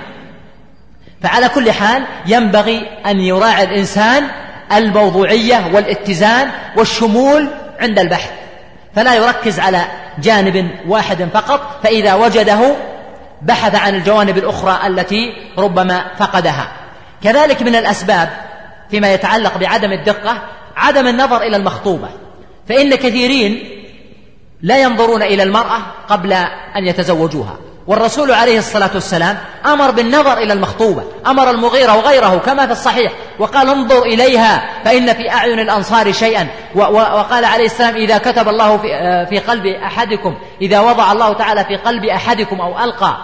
فعلى كل حال ينبغي أن يراعي الإنسان الموضوعية والاتزان والشمول عند البحث، فلا يركز على جانب واحد فقط، فإذا وجده بحث عن الجوانب الأخرى التي ربما فقدها. كذلك من الأسباب فيما يتعلق بعدم الدقة عدم النظر إلى المخطوبة، فإن كثيرين لا ينظرون إلى المرأة قبل أن يتزوجوها، والرسول عليه الصلاة والسلام أمر بالنظر إلى المخطوبة، أمر المغيرة وغيره كما في الصحيح وقال انظر إليها فإن في أعين الأنصار شيئا، وقال عليه السلام إذا كتب الله في قلب أحدكم، إذا وضع الله تعالى في قلب أحدكم أو ألقى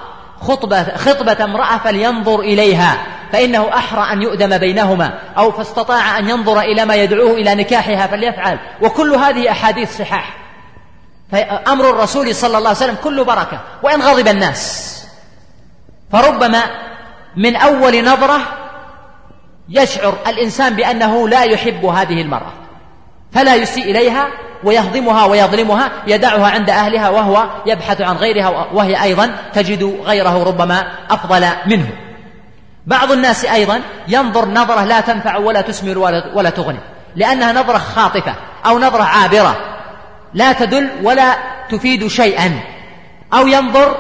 خطبة امرأة فلينظر إليها فإنه أحرى أن يؤدم بينهما، أو فاستطاع أن ينظر إلى ما يدعوه إلى نكاحها فليفعل. وكل هذه أحاديث صحاح، فأمر الرسول صلى الله عليه وسلم كل بركة. وإن غضب الناس فربما من أول نظرة يشعر الإنسان بأنه لا يحب هذه المرأة فلا يسيء إليها ويهضمها ويظلمها، يدعها عند أهلها وهو يبحث عن غيرها، وهي أيضا تجد غيره ربما أفضل منه. بعض الناس أيضا ينظر نظرة لا تنفع ولا تسمر ولا تغني، لأنها نظرة خاطفة أو نظرة عابرة لا تدل ولا تفيد شيئا، أو ينظر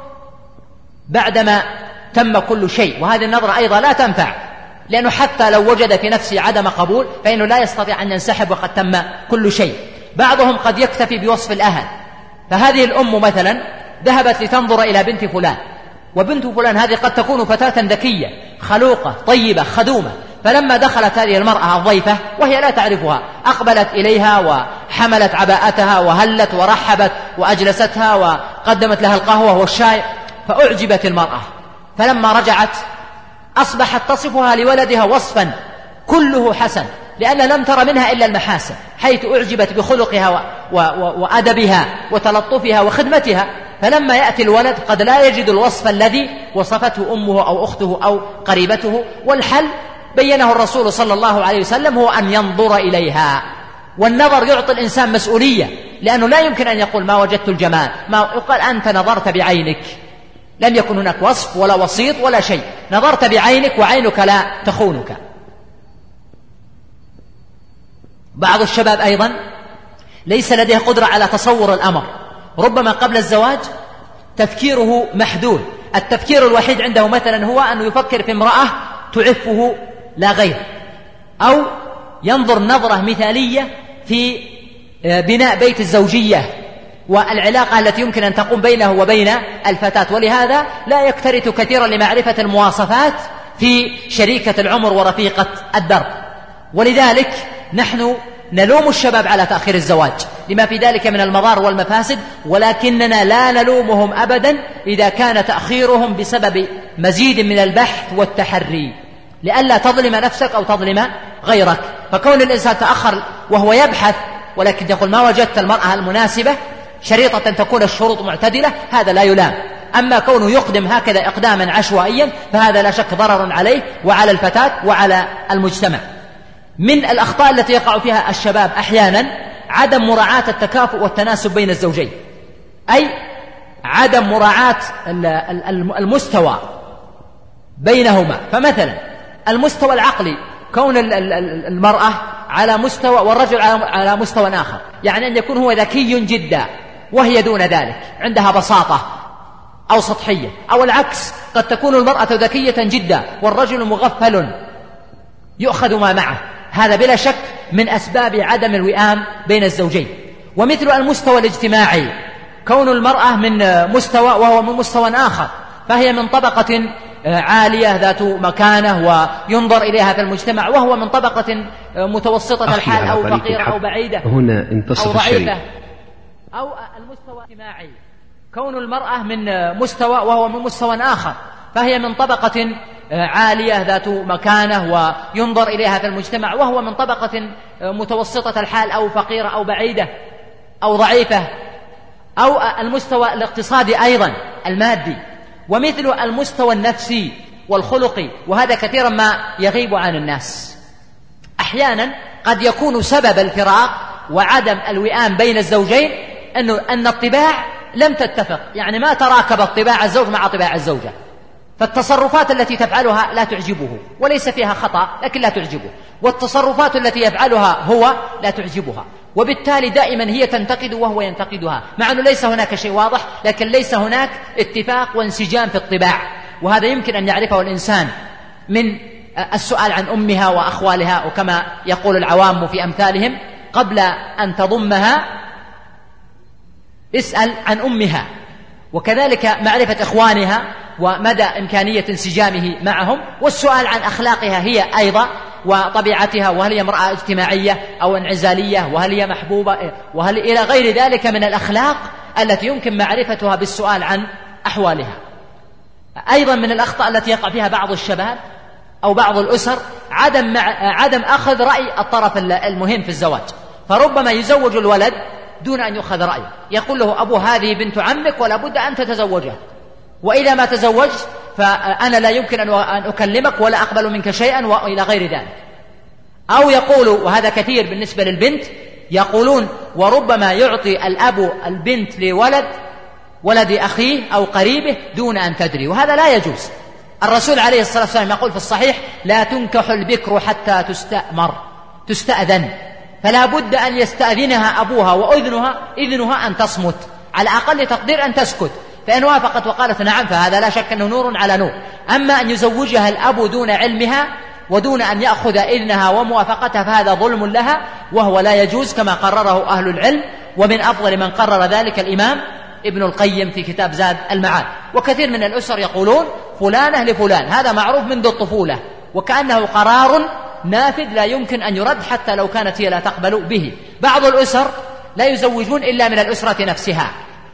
بعدما تم كل شيء، وهذه النظرة أيضا لا تنفع، لأنه حتى لو وجد في نفسه عدم قبول فإنه لا يستطيع أن ينسحب وقد تم كل شيء. بعضهم قد يكتفي بوصف الأهل، فهذه الأم مثلا ذهبت لتنظر إلى بنت فلان، وبنت فلان هذه قد تكون فتاة ذكية خلوقة طيبة خدومة، فلما دخلت هذه المرأة الضيفة وهي لا تعرفها أقبلت إليها وحملت عباءتها وهلت ورحبت وأجلستها وقدمت لها القهوة والشاي، فأعجبت المرأة. فلما رجعت أصبحت تصفها لولدها وصفا كله حسن، لأن لم تر منها إلا المحاسن، حيث أعجبت بخلقها وأدبها وتلطفها وخدمتها. فلما يأتي الولد قد لا يجد الوصف الذي وصفته أمه أو أخته أو قريبته، والحل بينه الرسول صلى الله عليه وسلم هو أن ينظر إليها. والنظر يعطي الإنسان مسؤولية، لأنه لا يمكن أن يقول ما وجدت الجمال، ما يقال أنت نظرت بعينك، لم يكن هناك وصف ولا وسيط ولا شيء، نظرت بعينك وعينك لا تخونك. بعض الشباب أيضا ليس لديه قدرة على تصور الأمر، ربما قبل الزواج تفكيره محدود، التفكير الوحيد عنده مثلا هو أن يفكر في امرأة تعفه لا غير، أو ينظر نظرة مثالية في بناء بيت الزوجية والعلاقة التي يمكن أن تقوم بينه وبين الفتاة، ولهذا لا يكترث كثيرا لمعرفة المواصفات في شريكة العمر ورفيقة الدرب. ولذلك نحن نلوم الشباب على تأخير الزواج لما في ذلك من المضار والمفاسد، ولكننا لا نلومهم أبدا إذا كان تأخيرهم بسبب مزيد من البحث والتحري، لئلا تظلم نفسك أو تظلم غيرك. فكون الإنسان تأخر وهو يبحث ولكن يقول ما وجدت المرأة المناسبة شريطة تكون الشروط معتدلة، هذا لا يلام. أما كونه يقدم هكذا إقداما عشوائيا فهذا لا شك ضرر عليه وعلى الفتاة وعلى المجتمع. من الأخطاء التي يقع فيها الشباب أحيانا عدم مراعاة التكافؤ والتناسب بين الزوجين، أي عدم مراعاة المستوى بينهما. فمثلا المستوى العقلي، كون المرأة على مستوى والرجل على مستوى آخر، يعني أن يكون هو ذكي جدا وهي دون ذلك، عندها بساطة أو سطحية، أو العكس قد تكون المرأة ذكية جدا والرجل مغفل يؤخذ ما معه. هذا بلا شك من أسباب عدم الوئام بين الزوجين. ومثل المستوى الاجتماعي، كون المرأة من مستوى وهو من مستوى آخر، فهي من طبقة عالية ذات مكانة وينظر إليها في المجتمع، وهو من طبقة متوسطة الحال أو فقيرة أو بعيدة هنا أو ضعيفة. أو المستوى الاجتماعي، كون المرأة من مستوى وهو من مستوى آخر، فهي من طبقة عالية ذات مكانة وينظر إليها في المجتمع، وهو من طبقة متوسطة الحال أو فقيرة أو بعيدة أو ضعيفة. أو المستوى الاقتصادي أيضا المادي. ومثل المستوى النفسي والخلقي، وهذا كثيرا ما يغيب عن الناس. أحيانا قد يكون سبب الفراق وعدم الوئام بين الزوجين أن الطباع لم تتفق، يعني ما تراكب طباع الزوج مع طباع الزوجة، فالتصرفات التي تفعلها لا تعجبه وليس فيها خطأ لكن لا تعجبه، والتصرفات التي يفعلها هو لا تعجبها، وبالتالي دائما هي تنتقد وهو ينتقدها، مع أنه ليس هناك شيء واضح لكن ليس هناك اتفاق وانسجام في الطباع. وهذا يمكن أن يعرفه الإنسان من السؤال عن أمها وأخوالها، وكما يقول العوام في أمثالهم قبل أن تضمها اسأل عن أمها، وكذلك معرفة إخوانها ومدى إمكانية انسجامه معهم، والسؤال عن أخلاقها هي أيضا وطبيعتها، وهل هي امرأة اجتماعية أو انعزالية، وهل هي محبوبة، وهل إلى غير ذلك من الأخلاق التي يمكن معرفتها بالسؤال عن أحوالها. أيضا من الأخطاء التي يقع فيها بعض الشباب أو بعض الأسر عدم أخذ رأي الطرف المهم في الزواج، فربما يزوج الولد دون أن يؤخذ رأيه، يقول له أبو هذه بنت عمك ولا بد أن تتزوجها، وإذا ما تزوجت فأنا لا يمكن أن أكلمك ولا أقبل منك شيئا وإلى غير ذلك. أو يقول، وهذا كثير بالنسبة للبنت، يقولون وربما يعطي الأب البنت ولد أخيه أو قريبه دون أن تدري، وهذا لا يجوز. الرسول عليه الصلاة والسلام يقول في الصحيح لا تنكح البكر حتى تستأذن، فلا بد أن يستأذنها أبوها وإذنها أن تصمت، على أقل تقدير أن تسكت، فإن وافقت وقالت نعم فهذا لا شك أنه نور على نور. أما أن يزوجها الأب دون علمها ودون أن يأخذ إذنها وموافقتها فهذا ظلم لها، وهو لا يجوز كما قرره أهل العلم، ومن أفضل من قرر ذلك الإمام ابن القيم في كتاب زاد المعاد. وكثير من الأسر يقولون فلانة لفلان، هذا معروف منذ الطفولة، وكأنه قرار نافذ لا يمكن أن يرد حتى لو كانت هي لا تقبل به. بعض الأسر لا يزوجون إلا من الأسرة نفسها،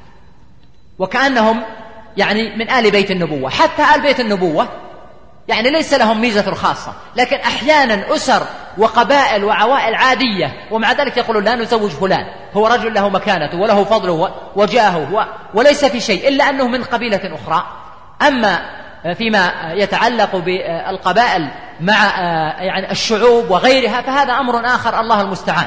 وكأنهم يعني من آل بيت النبوة، حتى آل بيت النبوة يعني ليس لهم ميزة خاصة، لكن أحيانا أسر وقبائل وعوائل عادية ومع ذلك يقولون لا نزوج فلان، هو رجل له مكانته وله فضله وجاهه وليس في شيء إلا أنه من قبيلة أخرى. أما فيما يتعلق بالقبائل مع يعني الشعوب وغيرها فهذا أمر آخر، الله المستعان.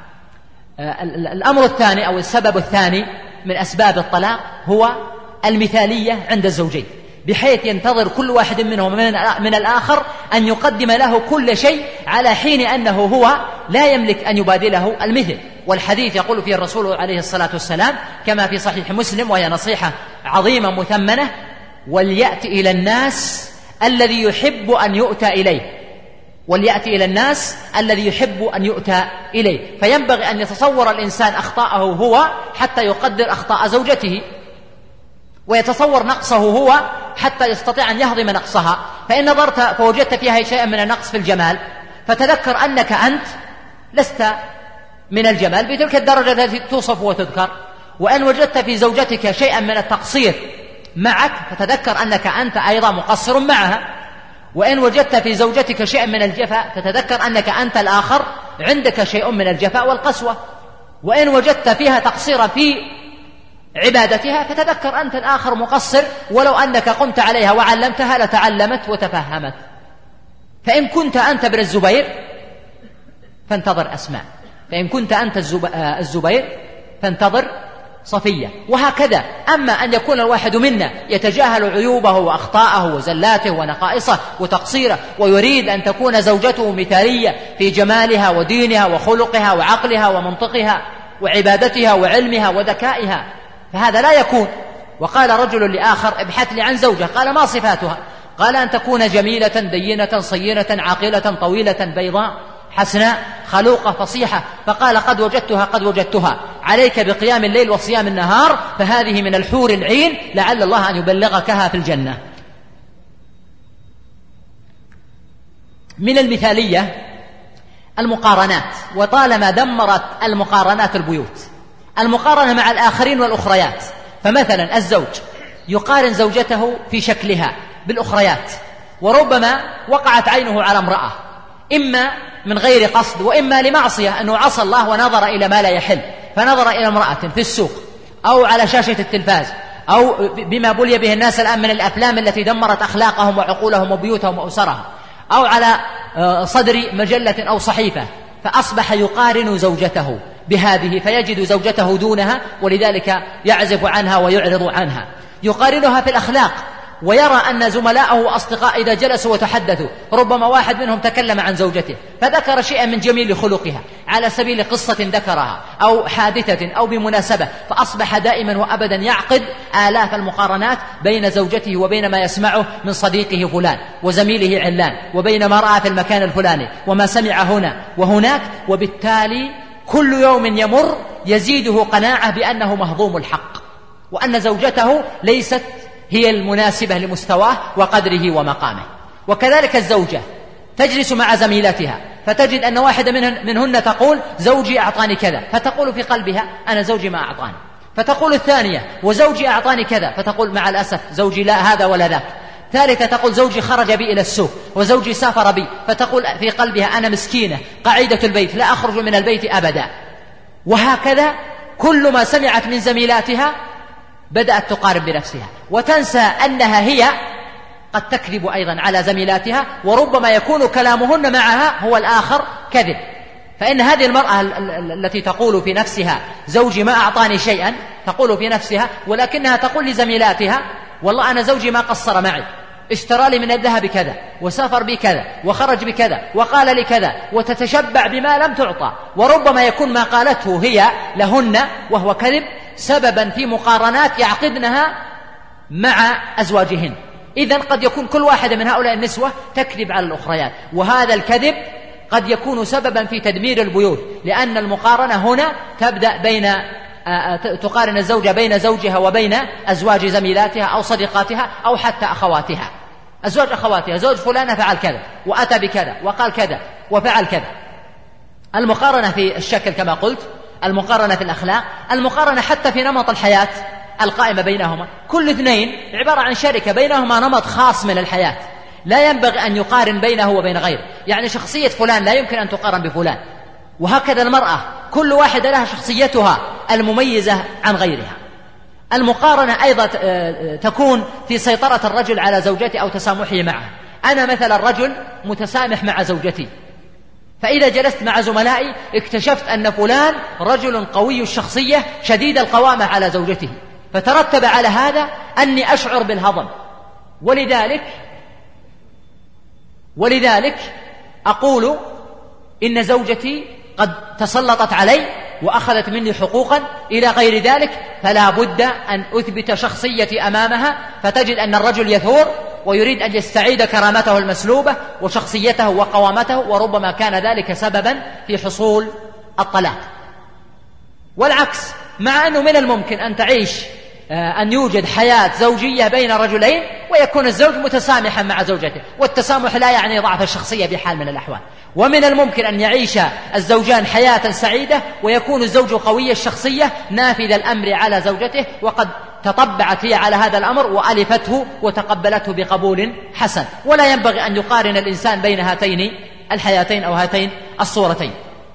الأمر الثاني أو السبب الثاني من أسباب الطلاق هو المثالية عند الزوجين، بحيث ينتظر كل واحد منهم من الآخر أن يقدم له كل شيء، على حين أنه هو لا يملك أن يبادله المثل. والحديث يقول فيه الرسول عليه الصلاة والسلام كما في صحيح مسلم، وهي نصيحة عظيمة مثمنة: وليأتي إلى الناس الذي يحب أن يؤتى إليه، وليأتي إلى الناس الذي يحب أن يؤتى إليه. فينبغي أن يتصور الإنسان أخطاءه هو حتى يقدر أخطاء زوجته، ويتصور نقصه هو حتى يستطيع أن يهضم نقصها. فإن نظرت فوجدت فيها شيئا من النقص في الجمال، فتذكر أنك أنت لست من الجمال بتلك الدرجة التي توصف وتذكر. وإن وجدت في زوجتك شيئا من التقصير معك، فتذكر أنك أنت أيضا مقصر معها. وإن وجدت في زوجتك شيئا من الجفاء، فتذكر أنك أنت الآخر عندك شيء من الجفاء والقسوة. وإن وجدت فيها تقصيرا في عبادتها، فتذكر أنت الآخر مقصر، ولو أنك قمت عليها وعلمتها لتعلمت وتفهمت. فإن كنت أنت ابن الزبير فانتظر أسماء، فإن كنت أنت الزبير فانتظر صفية، وهكذا. أما أن يكون الواحد منا يتجاهل عيوبه وأخطاءه وزلاته ونقائصه وتقصيره، ويريد أن تكون زوجته مثالية في جمالها ودينها وخلقها وعقلها ومنطقها وعبادتها وعلمها وذكائها، فهذا لا يكون. وقال رجل لآخر: ابحث لي عن زوجة. قال: ما صفاتها؟ قال: أن تكون جميلة دينة صينة عاقلة طويلة بيضاء حسناء خلوقة فصيحة. فقال: قد وجدتها، عليك بقيام الليل وصيام النهار، فهذه من الحور العين، لعل الله أن يبلغكها في الجنة. من المثالية المقارنات، وطالما دمرت المقارنات البيوت، المقارنة مع الآخرين والأخريات. فمثلا الزوج يقارن زوجته في شكلها بالأخريات، وربما وقعت عينه على امرأة إما من غير قصد وإما لمعصية، أنه عصى الله ونظر إلى ما لا يحل، فنظر إلى امرأة في السوق أو على شاشة التلفاز أو بما بلي به الناس الآن من الأفلام التي دمرت أخلاقهم وعقولهم وبيوتهم وأسرهم، أو على صدر مجلة أو صحيفة، فأصبح يقارن زوجته بهذه، فيجد زوجته دونها، ولذلك يعزف عنها ويعرض عنها. يقارنها في الأخلاق، ويرى أن زملاءه وأصدقاء إذا جلسوا وتحدثوا، ربما واحد منهم تكلم عن زوجته فذكر شيئا من جميل خلقها على سبيل قصة ذكرها أو حادثة أو بمناسبة، فأصبح دائما وأبدا يعقد آلاف المقارنات بين زوجته وبين ما يسمعه من صديقه فلان وزميله علان، وبين ما رأى في المكان الفلاني وما سمع هنا وهناك، وبالتالي كل يوم يمر يزيده قناعة بأنه مهضوم الحق، وأن زوجته ليست هي المناسبة لمستواه وقدره ومقامه. وكذلك الزوجة تجلس مع زميلاتها، فتجد أن واحدة منهن تقول: زوجي أعطاني كذا، فتقول في قلبها: أنا زوجي ما أعطاني. فتقول الثانية: وزوجي أعطاني كذا، فتقول: مع الأسف زوجي لا هذا ولا ذاك. ثالثة تقول: زوجي خرج بي إلى السوق، وزوجي سافر بي، فتقول في قلبها: أنا مسكينة قاعدة البيت لا أخرج من البيت أبدا. وهكذا كل ما سمعت من زميلاتها بدأت تقارن بنفسها، وتنسى أنها هي قد تكذب أيضا على زميلاتها، وربما يكون كلامهن معها هو الآخر كذب. فإن هذه المرأة التي تقول في نفسها: زوجي ما أعطاني شيئا، تقول في نفسها، ولكنها تقول لزميلاتها: والله أنا زوجي ما قصر معي، اشترى لي من الذهب كذا، وسافر بي كذا، وخرج بكذا، وقال لي كذا، وتتشبع بما لم تعطى. وربما يكون ما قالته هي لهن وهو كذب سببا في مقارنات يعقدنها مع أزواجهن. إذن قد يكون كل واحدة من هؤلاء النسوة تكذب على الأخريات، وهذا الكذب قد يكون سببا في تدمير البيوت، لأن المقارنة هنا تبدأ تقارن الزوجة بين زوجها وبين أزواج زميلاتها أو صديقاتها أو حتى أخواتها، أزواج أخواتها: زوج فلانة فعل كذا وأتى بكذا وقال كذا وفعل كذا. المقارنة في الشكل كما قلت، المقارنة في الأخلاق، المقارنة حتى في نمط الحياة القائمة بينهما. كل اثنين عبارة عن شركة بينهما نمط خاص من الحياة، لا ينبغي أن يقارن بينه وبين غيره. يعني شخصية فلان لا يمكن أن تقارن بفلان، وهكذا المرأة كل واحدة لها شخصيتها المميزة عن غيرها. المقارنة أيضا تكون في سيطرة الرجل على زوجته أو تسامحه معها. أنا مثلا رجل متسامح مع زوجتي، فإذا جلست مع زملائي اكتشفت أن فلان رجل قوي الشخصية شديد القوامة على زوجته، فترتب على هذا أني أشعر بالهضم، ولذلك أقول إن زوجتي قد تسلطت علي وأخذت مني حقوقا إلى غير ذلك، فلا بد أن أثبت شخصيتي أمامها. فتجد أن الرجل يثور ويريد أن يستعيد كرامته المسلوبة وشخصيته وقوامته، وربما كان ذلك سببا في حصول الطلاق. والعكس، مع أنه من الممكن أن تعيش أن يوجد حياة زوجية بين رجلين ويكون الزوج متسامحا مع زوجته، والتسامح لا يعني ضعف الشخصية بحال من الأحوال. ومن الممكن أن يعيش الزوجان حياة سعيدة ويكون الزوج قوي الشخصية نافذ الأمر على زوجته، وقد تطبعت هي على هذا الأمر وألفته وتقبلته بقبول حسن. ولا ينبغي أن يقارن الإنسان بين هاتين الحياتين أو هاتين الصورتين.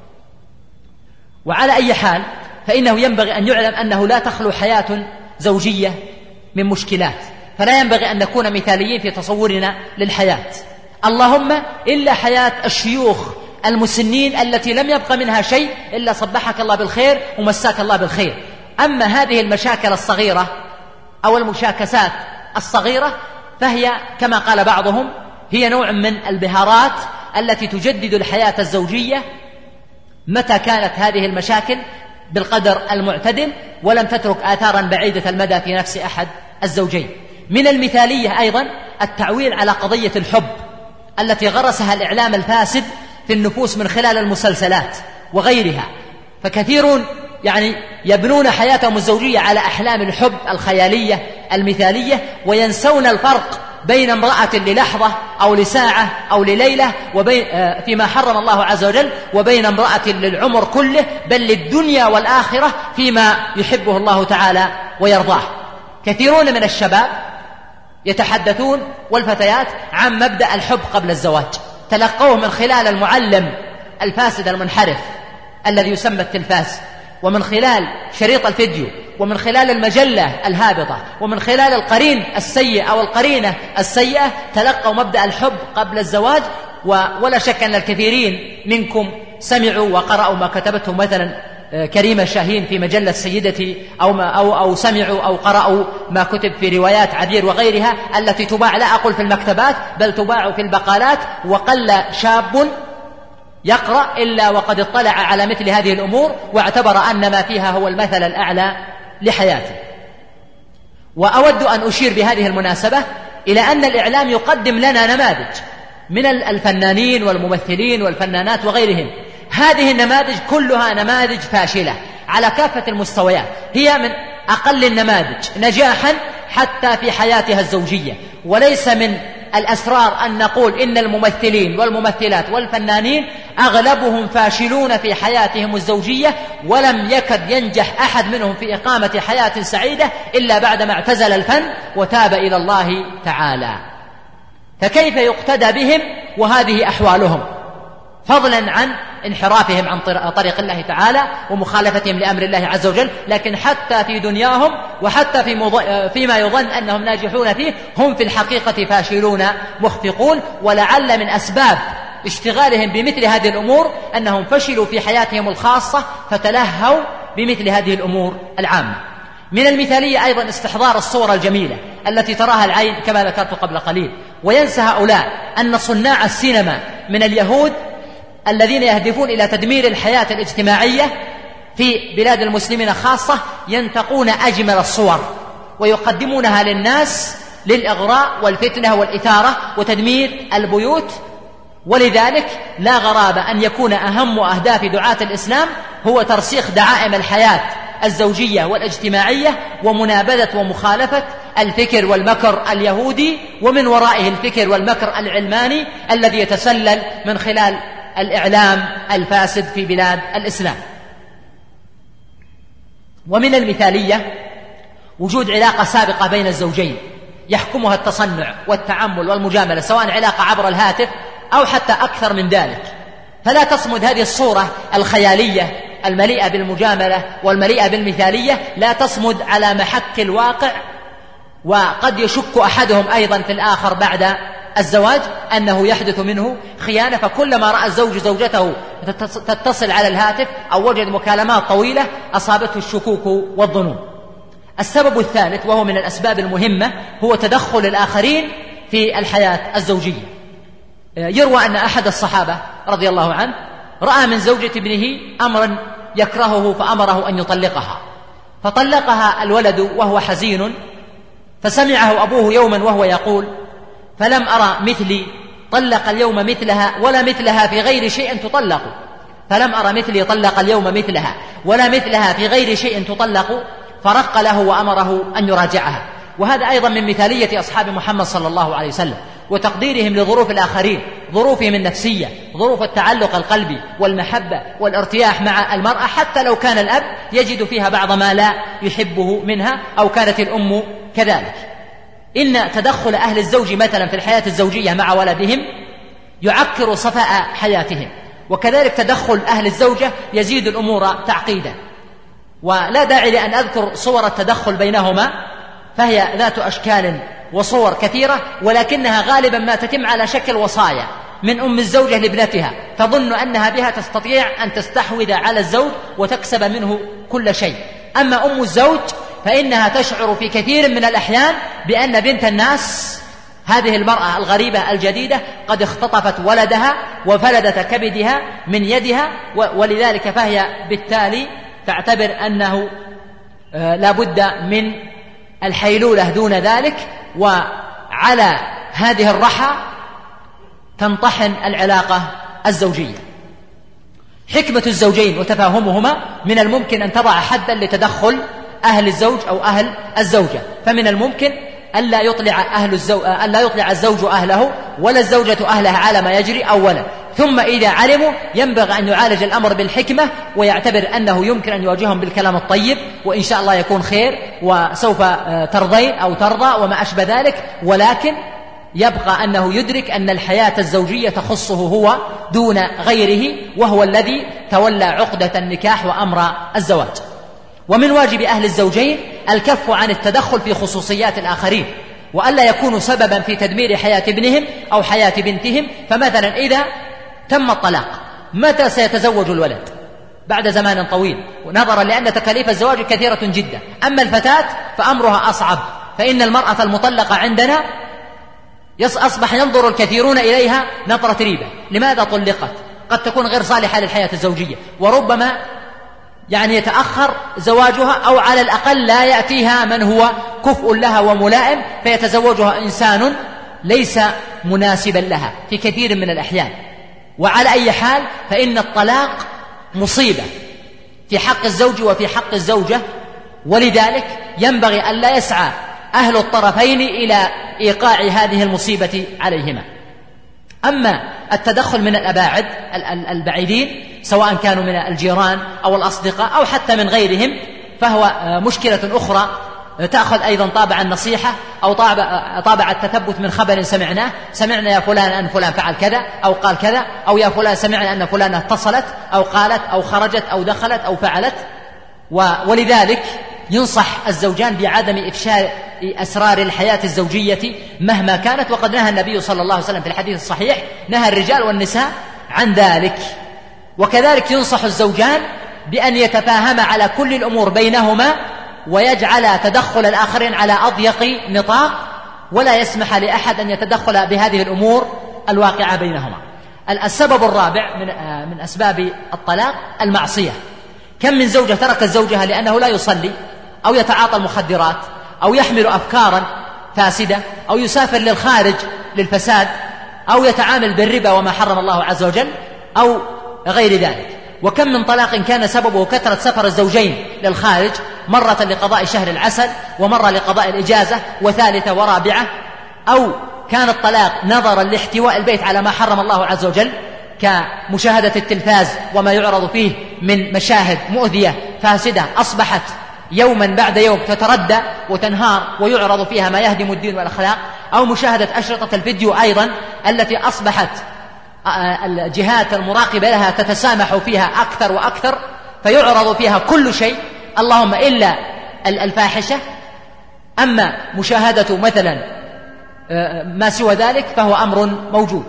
وعلى أي حال، فإنه ينبغي أن يعلم أنه لا تخلو حياة زوجية من مشكلات، فلا ينبغي أن نكون مثاليين في تصورنا للحياة، اللهم إلا حياة الشيوخ المسنين التي لم يبق منها شيء إلا صبحك الله بالخير ومساك الله بالخير. أما هذه المشاكل الصغيرة أو المشاكسات الصغيرة فهي كما قال بعضهم هي نوع من البهارات التي تجدد الحياة الزوجية متى كانت هذه المشاكل بالقدر المعتدل ولم تترك آثارا بعيدة المدى في نفس أحد الزوجين. من المثالية أيضا التعويل على قضية الحب التي غرسها الإعلام الفاسد في النفوس من خلال المسلسلات وغيرها، فكثيرون يبنون حياتهم الزوجية على أحلام الحب الخيالية المثالية، وينسون الفرق بين امرأة للحظة أو لساعة أو لليلة وبين فيما حرم الله عز وجل، وبين امرأة للعمر كله بل للدنيا والآخرة فيما يحبه الله تعالى ويرضاه. كثيرون من الشباب يتحدثون والفتيات عن مبدأ الحب قبل الزواج، تلقوه من خلال المعلم الفاسد المنحرف الذي يسمى التلفاز، ومن خلال شريط الفيديو، ومن خلال المجلة الهابطة، ومن خلال القرين السيء أو القرينة السيئة، تلقوا مبدأ الحب قبل الزواج. ولا شك أن الكثيرين منكم سمعوا وقرأوا ما كتبته مثلا كريمة شاهين في مجلة سيدتي أو سمعوا أو قرأوا ما كتب في روايات عبير وغيرها التي تباع، لا أقول في المكتبات، بل تباع في البقالات. وقل شاب يقرأ إلا وقد اطلع على مثل هذه الأمور واعتبر أن ما فيها هو المثل الأعلى لحياته. وأود أن أشير بهذه المناسبة إلى أن الإعلام يقدم لنا نماذج من الفنانين والممثلين والفنانات وغيرهم، هذه النماذج كلها نماذج فاشلة على كافة المستويات، هي من أقل النماذج نجاحا حتى في حياتها الزوجية. وليس من الأسرار أن نقول إن الممثلين والممثلات والفنانين أغلبهم فاشلون في حياتهم الزوجية، ولم يكد ينجح أحد منهم في إقامة حياة سعيدة إلا بعدما اعتزل الفن وتاب إلى الله تعالى. فكيف يقتدى بهم وهذه أحوالهم، فضلا عن انحرافهم عن طريق الله تعالى ومخالفتهم لأمر الله عز وجل؟ لكن حتى في دنياهم وحتى فيما يظن أنهم ناجحون فيه هم في الحقيقة فاشلون مخفقون. ولعل من أسباب اشتغالهم بمثل هذه الأمور أنهم فشلوا في حياتهم الخاصة فتلهوا بمثل هذه الأمور العامة. من المثالية أيضا استحضار الصورة الجميلة التي تراها العين كما ذكرت قبل قليل، وينسى هؤلاء أن صناع السينما من اليهود الذين يهدفون إلى تدمير الحياة الاجتماعية في بلاد المسلمين خاصة ينتقون أجمل الصور ويقدمونها للناس للإغراء والفتنة والإثارة وتدمير البيوت. ولذلك لا غرابة أن يكون أهم أهداف دعاة الإسلام هو ترسيخ دعائم الحياة الزوجية والاجتماعية ومنابذة ومخالفة الفكر والمكر اليهودي، ومن ورائه الفكر والمكر العلماني الذي يتسلل من خلال الإعلام الفاسد في بلاد الإسلام. ومن المثالية وجود علاقة سابقة بين الزوجين يحكمها التصنع والتعامل والمجاملة، سواء علاقة عبر الهاتف أو حتى أكثر من ذلك، فلا تصمد هذه الصورة الخيالية المليئة بالمجاملة والمليئة بالمثالية، لا تصمد على محك الواقع. وقد يشك أحدهم أيضا في الآخر بعد الزواج أنه يحدث منه خيانة، فكلما رأى الزوج زوجته تتصل على الهاتف أو وجد مكالمات طويلة أصابته الشكوك والظنون. السبب الثالث وهو من الأسباب المهمة هو تدخل الآخرين في الحياة الزوجية. يروى أن أحد الصحابة رضي الله عنه رأى من زوجة ابنه أمرا يكرهه فأمره أن يطلقها، فطلقها الولد وهو حزين، فسمعه أبوه يوما وهو يقول: فلم أرى مثلي طلق اليوم مثلها ولا مثلها في غير شيء تطلق، فلم أرى مثلي طلق اليوم مثلها ولا مثلها في غير شيء تطلق، فرق له وأمره أن يراجعها. وهذا أيضا من مثالية أصحاب محمد صلى الله عليه وسلم وتقديرهم لظروف الآخرين، ظروفهم النفسية، ظروف التعلق القلبي والمحبة والارتياح مع المرأة، حتى لو كان الأب يجد فيها بعض ما لا يحبه منها أو كانت الأم كذلك. إن تدخل أهل الزوج مثلا في الحياة الزوجية مع ولدهم يعكر صفاء حياتهم، وكذلك تدخل أهل الزوجة يزيد الأمور تعقيدا. ولا داعي لأن أذكر صور التدخل بينهما، فهي ذات أشكال وصور كثيرة، ولكنها غالبا ما تتم على شكل وصايا من أم الزوجة لابنتها، تظن أنها بها تستطيع أن تستحوذ على الزوج وتكسب منه كل شيء. أما أم الزوج فإنها تشعر في كثير من الأحيان بأن بنت الناس، هذه المرأة الغريبة الجديدة، قد اختطفت ولدها وفلدت كبدها من يدها، ولذلك فهي بالتالي تعتبر أنه لا بد من الحيلولة دون ذلك، وعلى هذه الرحى تنطحن العلاقة الزوجية. حكمة الزوجين وتفاهمهما من الممكن أن تضع حدا لتدخل أهل الزوج أو أهل الزوجة، فمن الممكن ألا يطلع الزوج أهله ولا الزوجة أهلها على ما يجري أولا، ثم إذا علموا ينبغي أن يعالج الأمر بالحكمة، ويعتبر أنه يمكن أن يواجههم بالكلام الطيب، وإن شاء الله يكون خير وسوف ترضين أو ترضى وما أشبه ذلك. ولكن يبقى أنه يدرك أن الحياة الزوجية تخصه هو دون غيره، وهو الذي تولى عقدة النكاح وأمر الزواج. ومن واجب أهل الزوجين الكف عن التدخل في خصوصيات الآخرين، وألا يكونوا سببا في تدمير حياة ابنهم أو حياة بنتهم. فمثلا إذا تم الطلاق، متى سيتزوج الولد؟ بعد زمان طويل، ونظرا لأن تكاليف الزواج كثيرة جدا. أما الفتاة فأمرها أصعب، فإن المرأة المطلقة عندنا أصبح ينظر الكثيرون إليها نظرة ريبة. لماذا طلقت؟ قد تكون غير صالحة للحياة الزوجية، وربما يتأخر زواجها، أو على الأقل لا يأتيها من هو كفء لها وملائم، فيتزوجها إنسان ليس مناسبا لها في كثير من الأحيان. وعلى أي حال فإن الطلاق مصيبة في حق الزوج وفي حق الزوجة، ولذلك ينبغي أن لا يسعى أهل الطرفين إلى إيقاع هذه المصيبة عليهما. أما التدخل من الأباعد البعيدين، سواء كانوا من الجيران أو الأصدقاء أو حتى من غيرهم، فهو مشكلة أخرى تأخذ أيضا طابع النصيحة أو طابع التثبت من خبر سمعنا يا فلان أن فلان فعل كذا أو قال كذا، أو يا فلان سمعنا أن فلانة اتصلت أو قالت أو خرجت أو دخلت أو فعلت. ولذلك ينصح الزوجان بعدم إفشاء أسرار الحياة الزوجية مهما كانت، وقد نهى النبي صلى الله عليه وسلم في الحديث الصحيح، نهى الرجال والنساء عن ذلك. وكذلك ينصح الزوجان بأن يتفاهما على كل الأمور بينهما، ويجعل تدخل الآخرين على أضيق نطاق، ولا يسمح لأحد أن يتدخل بهذه الأمور الواقعة بينهما. السبب الرابع من أسباب الطلاق المعصية. كم من زوجة تركت زوجها لأنه لا يصلي أو يتعاطى المخدرات أو يحمل أفكارا فاسدة أو يسافر للخارج للفساد أو يتعامل بالربا وما حرم الله عز وجل أو غير ذلك. وكم من طلاق كان سببه كثرة سفر الزوجين للخارج، مرة لقضاء شهر العسل ومرة لقضاء الإجازة وثالثة ورابعة، أو كان الطلاق نظرا لاحتواء البيت على ما حرم الله عز وجل، كمشاهدة التلفاز وما يعرض فيه من مشاهد مؤذية فاسدة أصبحت يوما بعد يوم تتردى وتنهار ويعرض فيها ما يهدم الدين والأخلاق، أو مشاهدة أشرطة الفيديو أيضا التي أصبحت الجهات المراقبة لها تتسامح فيها أكثر وأكثر، فيعرض فيها كل شيء اللهم إلا الفاحشة. أما مشاهدة مثلا ما سوى ذلك فهو أمر موجود.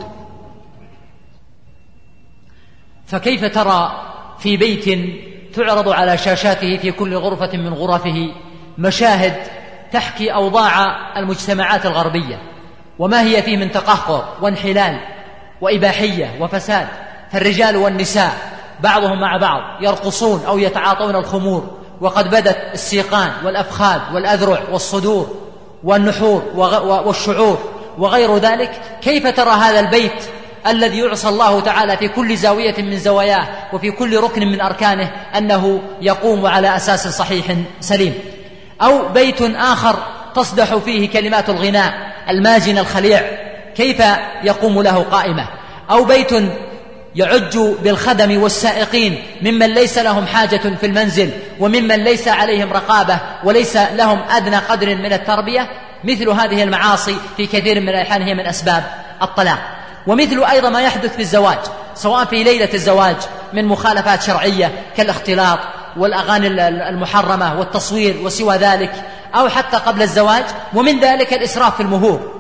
فكيف ترى في بيت تعرض على شاشاته في كل غرفة من غرفه مشاهد تحكي أوضاع المجتمعات الغربية وما هي فيه من تقهقر وانحلال وإباحية وفساد، فالرجال والنساء بعضهم مع بعض يرقصون أو يتعاطون الخمور، وقد بدت السيقان والأفخاذ والأذرع والصدور والنحور والشعور وغير ذلك، كيف ترى هذا البيت الذي يعصى الله تعالى في كل زاوية من زواياه وفي كل ركن من أركانه أنه يقوم على أساس صحيح سليم؟ أو بيت آخر تصدح فيه كلمات الغناء الماجن الخليع، كيف يقوم له قائمة؟ أو بيت يعج بالخدم والسائقين ممن ليس لهم حاجة في المنزل وممن ليس عليهم رقابة وليس لهم أدنى قدر من التربية. مثل هذه المعاصي في كثير من الأحيان هي من أسباب الطلاق. ومثل أيضا ما يحدث في الزواج، سواء في ليلة الزواج من مخالفات شرعية كالاختلاط والأغاني المحرمة والتصوير وسوى ذلك، أو حتى قبل الزواج، ومن ذلك الإسراف في المهور.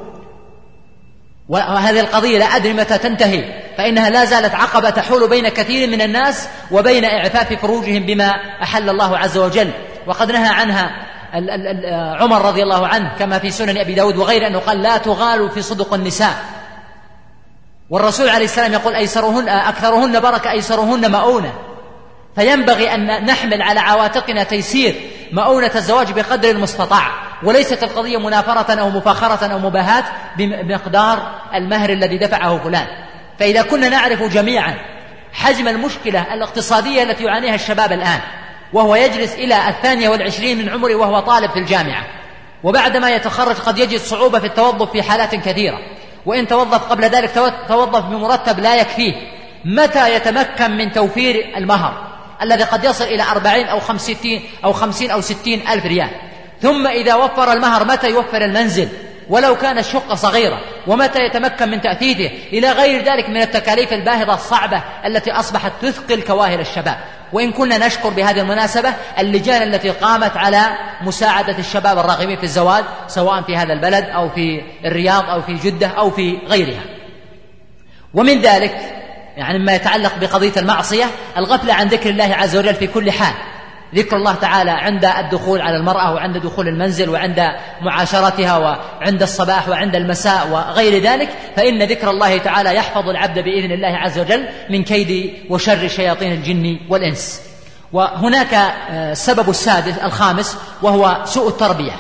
وهذه القضية لا أدري متى تنتهي، فإنها لا زالت عقبة تحول بين كثير من الناس وبين إعفاف فروجهم بما أحل الله عز وجل. وقد نهى عنها عمر رضي الله عنه كما في سنن أبي داود وغيره، أنه قال: لا تغالوا في صدق النساء. والرسول عليه السلام يقول: أكثرهن بركة أيسرهن مؤونة. فينبغي أن نحمل على عواتقنا تيسير مؤونة الزواج بقدر المستطاع، وليست القضية منافرة أو مفاخرة أو مباهاة بمقدار المهر الذي دفعه فلان. فإذا كنا نعرف جميعا حجم المشكلة الاقتصادية التي يعانيها الشباب الآن، وهو يجلس إلى 22 من عمره وهو طالب في الجامعة، وبعدما يتخرج قد يجد صعوبة في التوظف في حالات كثيرة، وإن توظف قبل ذلك توظف بمرتب لا يكفيه، متى يتمكن من توفير المهر الذي قد يصل إلى 40 أو 50 أو 60 ألف ريال؟ ثم إذا وفر المهر متى يوفر المنزل ولو كان الشقة صغيرة؟ ومتى يتمكن من تأثيثه؟ إلى غير ذلك من التكاليف الباهظة الصعبة التي أصبحت تثقل كواهل الشباب. وإن كنا نشكر بهذه المناسبة اللجان التي قامت على مساعدة الشباب الراغبين في الزواج، سواء في هذا البلد أو في الرياض أو في جدة أو في غيرها. ومن ذلك يعني مما يتعلق بقضية المعصية الغفلة عن ذكر الله عز وجل في كل حال. ذكر الله تعالى عند الدخول على المرأة وعند دخول المنزل وعند معاشرتها وعند الصباح وعند المساء وغير ذلك، فإن ذكر الله تعالى يحفظ العبد بإذن الله عز وجل من كيد وشر شياطين الجن والإنس. وهناك السبب الخامس وهو سوء التربية.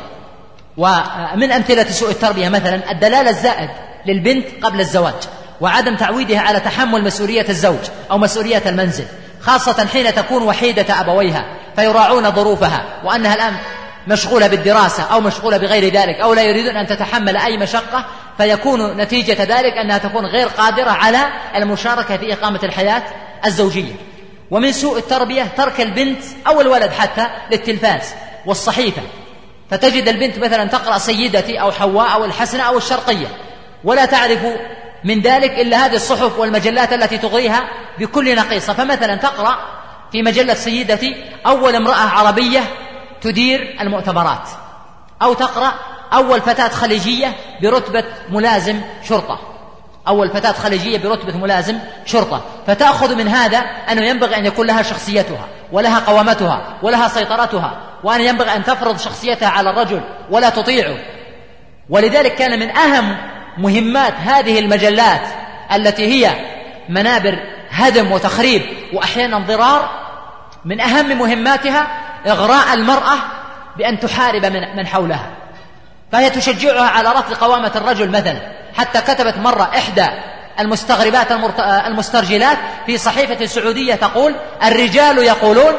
ومن أمثلة سوء التربية مثلا الدلال الزائد للبنت قبل الزواج، وعدم تعويدها على تحمل مسؤولية الزوج أو مسؤولية المنزل، خاصة حين تكون وحيدة أبويها فيراعون ظروفها وأنها الآن مشغولة بالدراسة أو مشغولة بغير ذلك أو لا يريدون أن تتحمل أي مشقة، فيكون نتيجة ذلك أنها تكون غير قادرة على المشاركة في إقامة الحياة الزوجية. ومن سوء التربية ترك البنت أو الولد حتى للتلفاز والصحيفة، فتجد البنت مثلا تقرأ سيدتي أو حواء أو الحسنة أو الشرقية، ولا تعرف من ذلك إلا هذه الصحف والمجلات التي تغريها بكل نقيصة. فمثلا تقرأ في مجلة سيدتي أول امرأة عربية تدير المؤتمرات، أو تقرأ أول فتاة خليجية برتبة ملازم شرطة، أول فتاة خليجية برتبة ملازم شرطة، فتأخذ من هذا أنه ينبغي أن يكون لها شخصيتها ولها قوامتها ولها سيطرتها، وأن ينبغي أن تفرض شخصيتها على الرجل ولا تطيعه. ولذلك كان من أهم مهمات هذه المجلات التي هي منابر هدم وتخريب وأحيانا ضرار، من أهم مهماتها إغراء المرأة بأن تحارب من حولها، فهي تشجعها على رفض قوامة الرجل مثلا، حتى كتبت مرة إحدى المستغربات المسترجلات في صحيفة سعودية تقول: الرجال يقولون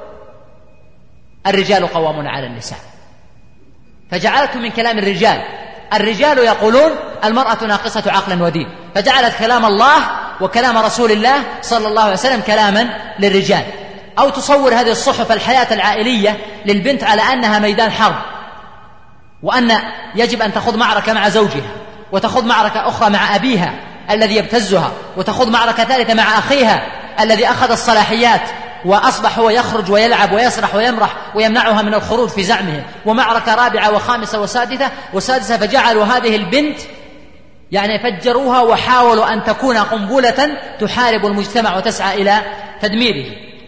الرجال قوامون على النساء، فجعلته من كلام الرجال يقولون المرأة ناقصة عقل ودين، فجعلت كلام الله وكلام رسول الله صلى الله عليه وسلم كلاما للرجال. أو تصور هذه الصحف الحياة العائلية للبنت على أنها ميدان حرب، وأن يجب أن تخوض معركة مع زوجها، وتخوض معركة أخرى مع أبيها الذي يبتزها، وتخوض معركة ثالثة مع أخيها الذي أخذ الصلاحيات وأصبح هو يخرج ويلعب ويسرح ويمرح ويمنعها من الخروج في زعمه، ومعركة رابعة وخامسة وسادسة. فجعلوا هذه البنت يعني فجروها وحاولوا أن تكون قنبلة تحارب المجتمع وتسعى إلى تدميره.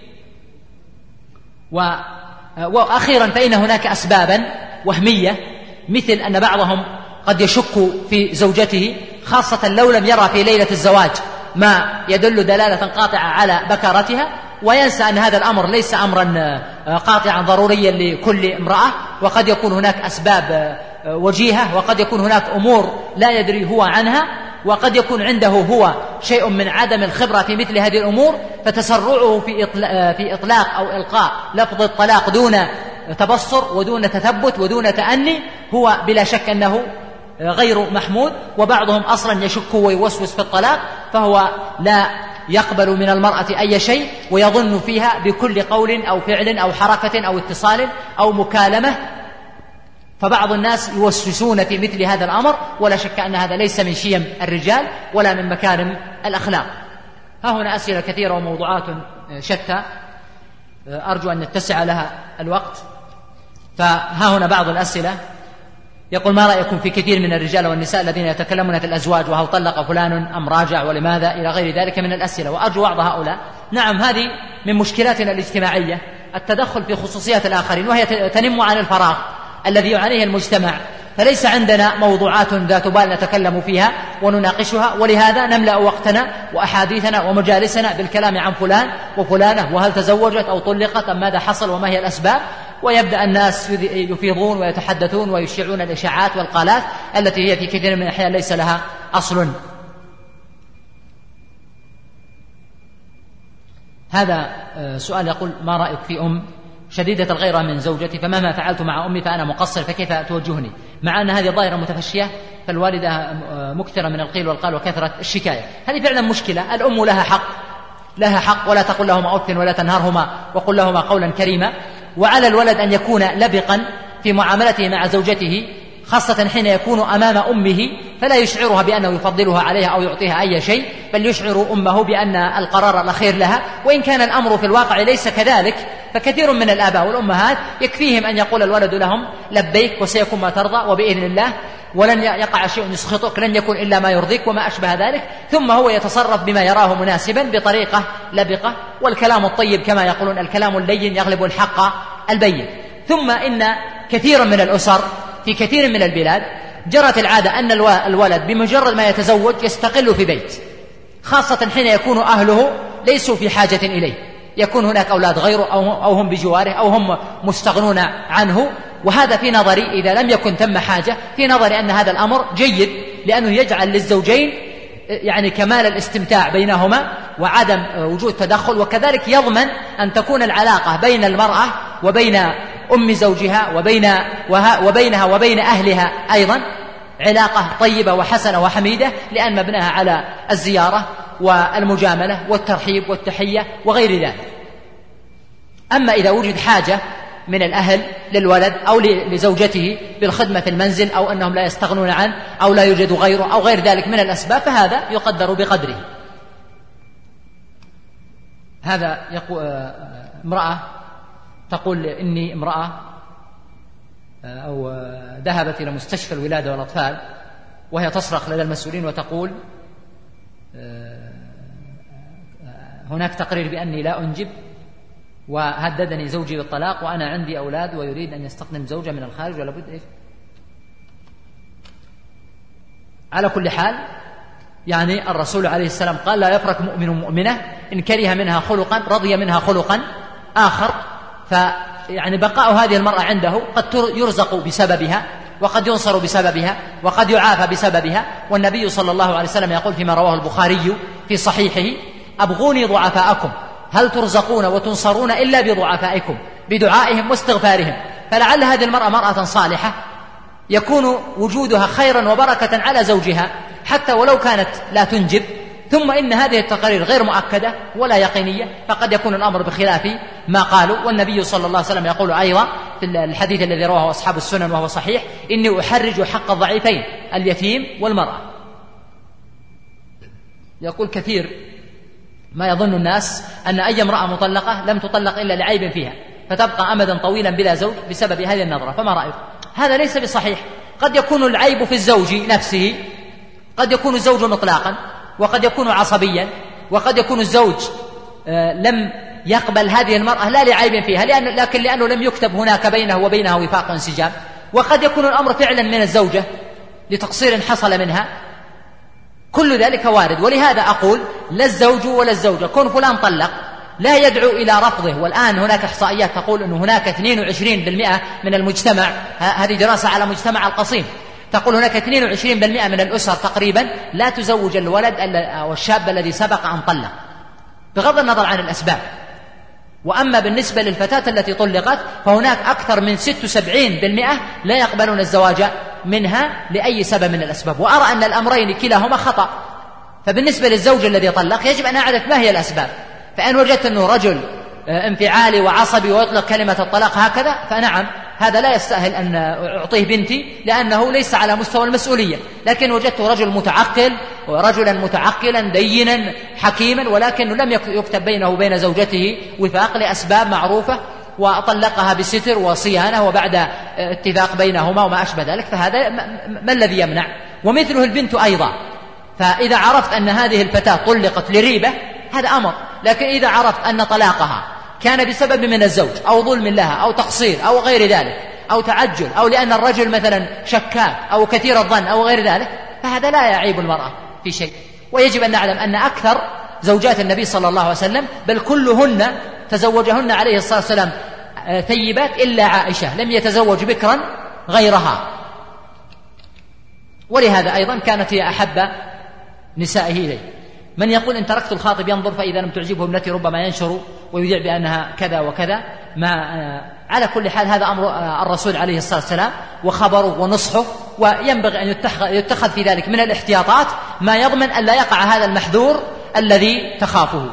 وأخيرا فإن هناك أسبابا وهمية، مثل أن بعضهم قد يشك في زوجته، خاصة لو لم يرى في ليلة الزواج ما يدل دلالة قاطعة على بكارتها، وينسى أن هذا الأمر ليس أمرا قاطعا ضروريا لكل امرأة، وقد يكون هناك أسباب وجيهة، وقد يكون هناك أمور لا يدري هو عنها، وقد يكون عنده هو شيء من عدم الخبرة في مثل هذه الأمور، فتسرعه في إطلاق أو إلقاء لفظ الطلاق دون تبصر ودون تثبت ودون تأني هو بلا شك أنه غير محمود. وبعضهم أصلا يشك ويوسوس في الطلاق، فهو لا يقبل من المرأة أي شيء ويظن فيها بكل قول أو فعل أو حركة أو اتصال أو مكالمة. فبعض الناس يوسوسون في مثل هذا الأمر، ولا شك أن هذا ليس من شيم الرجال ولا من مكارم الأخلاق. ها هنا أسئلة كثيرة وموضوعات شتى، أرجو أن نتسع لها الوقت. فها هنا بعض الأسئلة. يقول: ما رأيكم في كثير من الرجال والنساء الذين يتكلمون في الأزواج، وهل طلق فلان أم راجع ولماذا، إلى غير ذلك من الأسئلة، وأرجو بعض هؤلاء. نعم، هذه من مشكلاتنا الاجتماعية، التدخل في خصوصيات الآخرين، وهي تنم عن الفراغ الذي يعانيه المجتمع، فليس عندنا موضوعات ذات بال نتكلم فيها ونناقشها، ولهذا نملأ وقتنا وأحاديثنا ومجالسنا بالكلام عن فلان وفلانة، وهل تزوجت أو طلقت أم ماذا حصل وما هي الأسباب، ويبدأ الناس يفيضون ويتحدثون ويشيعون الإشاعات والقالات التي هي في كثير من الأحيان ليس لها أصل. هذا سؤال يقول: ما رأيك في شديدة الغيرة من زوجتي، فمهما فعلت مع أمي فأنا مقصر، فكيف توجهني؟ مع أن هذه ظاهرة متفشية، فالوالدة مكثرة من القيل والقال وكثرة الشكاية. هذه فعلا مشكلة. الأم لها حق، ولا تقل لهما أف ولا تنهرهما، وقل لهما قولا كريما. وعلى الولد أن يكون لبقا في معاملته مع زوجته، خاصة حين يكون أمام أمه، فلا يشعرها بأنه يفضلها عليها أو يعطيها أي شيء، بل يشعر أمه بأن القرار الأخير لها. وإن كان الأمر في الواقع ليس كذلك، فكثير من الآباء والأمهات يكفيهم أن يقول الولد لهم: لبيك وسيكون ما ترضى وبإذن الله، ولن يقع شيء يسخطك، لن يكون إلا ما يرضيك وما أشبه ذلك. ثم هو يتصرف بما يراه مناسبا بطريقة لبقة. والكلام الطيب كما يقولون: الكلام اللين يغلب الحق البين. ثم إن كثيرا من الأسر في كثير من البلاد جرت العادة أن الولد بمجرد ما يتزوج يستقل في بيت، خاصة حين يكون أهله ليسوا في حاجة إليه، يكون هناك أولاد غيره أو هم بجواره أو هم مستغنون عنه. وهذا في نظري، إذا لم يكن ثم حاجة، في نظري أن هذا الأمر جيد، لأنه يجعل للزوجين يعني كمال الاستمتاع بينهما وعدم وجود تدخل، وكذلك يضمن أن تكون العلاقة بين المرأة وبين أم زوجها وبينها وبين أهلها أيضا علاقة طيبة وحسنة وحميدة، لأن مبناها على الزيارة والمجاملة والترحيب والتحية وغير ذلك. أما إذا وجد حاجة من الأهل للولد أو لزوجته بالخدمة في المنزل، أو أنهم لا يستغنون عنه أو لا يوجد غيره أو غير ذلك من الأسباب، فهذا يقدر بقدره. هذا امرأة تقول: إني امرأة أو ذهبت إلى مستشفى الولادة والأطفال وهي تصرخ لدى المسؤولين وتقول: هناك تقرير بأني لا أنجب، وهددني زوجي بالطلاق، وأنا عندي أولاد ويريد أن يستخدم زوجة من الخارج ولا بد. على كل حال، يعني الرسول عليه السلام قال: لا يفرق مؤمن مؤمنة إن كره منها خلقا رضي منها خلقا آخر. فيعني بقاء هذه المرأة عنده قد يرزق بسببها، وقد ينصر بسببها، وقد يعافى بسببها. والنبي صلى الله عليه وسلم يقول فيما رواه البخاري في صحيحه: أبغوني ضعفاءكم، هل ترزقون وتنصرون إلا بضعفائكم، بدعائهم واستغفارهم. فلعل هذه المرأة مرأة صالحة يكون وجودها خيرا وبركة على زوجها حتى ولو كانت لا تنجب. ثم إن هذه التقارير غير مؤكدة ولا يقينية، فقد يكون الأمر بخلاف ما قالوا. والنبي صلى الله عليه وسلم يقول أيضا في الحديث الذي رواه أصحاب السنن وهو صحيح: إني أحرج حق الضعيفين، اليتيم والمرأة. يقول: كثير ما يظن الناس أن أي امرأة مطلقة لم تطلق إلا لعيب فيها، فتبقى أمدا طويلا بلا زوج بسبب هذه النظرة. فما رأيك؟ هذا ليس بصحيح. قد يكون العيب في الزوج نفسه، قد يكون الزوج مطلقا، وقد يكون عصبيا، وقد يكون الزوج لم يقبل هذه المرأة لا لعيب فيها لكن لأنه لم يكتب هناك بينه وبينها وفاق وانسجام. وقد يكون الأمر فعلا من الزوجة لتقصير حصل منها. كل ذلك وارد. ولهذا أقول: لا الزوج ولا الزوجة، كون فلان طلق لا يدعو إلى رفضه. والآن هناك إحصائيات تقول أن هناك 22% من المجتمع، هذه دراسة على مجتمع القصيم، تقول هناك 22% من الأسر تقريبا لا تزوج الولد أو الشاب الذي سبق أن طلق، بغض النظر عن الأسباب. وأما بالنسبة للفتاة التي طلقت فهناك أكثر من 76% لا يقبلون الزواج منها لأي سبب من الأسباب. وأرى أن الأمرين كلاهما خطأ. فبالنسبة للزوج الذي طلق يجب أن أعرف ما هي الأسباب، فإن وجدت أنه رجل انفعالي وعصبي ويطلق كلمة الطلاق هكذا فنعم، هذا لا يستاهل أن أعطيه بنتي لأنه ليس على مستوى المسؤولية. لكن وجدته رجل متعقل ورجلا متعقلا دينا حكيما، ولكنه لم يكتب بينه وبين زوجته وفاق لأسباب معروفة وطلقها بستر وصيانة وبعد اتفاق بينهما وما أشبه ذلك، فهذا ما الذي يمنع؟ ومثله البنت أيضا. فإذا عرفت أن هذه الفتاة طلقت لريبة هذا أمر، لكن إذا عرفت أن طلاقها كان بسبب من الزوج أو ظلم لها أو تقصير أو غير ذلك أو تعجل أو لأن الرجل مثلا شكاك أو كثير الظن أو غير ذلك، فهذا لا يعيب المرأة في شيء. ويجب أن نعلم أن أكثر زوجات النبي صلى الله عليه وسلم بل كلهن تزوجهن عليه الصلاة والسلام ثيبات إلا عائشة، لم يتزوج بكرا غيرها. ولهذا أيضا كانت هي أحب نسائه إليه. من يقول إن تركت الخاطب ينظر فإذا لم تعجبه ابنتي ربما ينشر ويذيع بأنها كذا وكذا، على كل حال هذا أمر الرسول عليه الصلاة والسلام وخبره ونصحه، وينبغي أن يتخذ في ذلك من الاحتياطات ما يضمن أن لا يقع هذا المحذور الذي تخافه.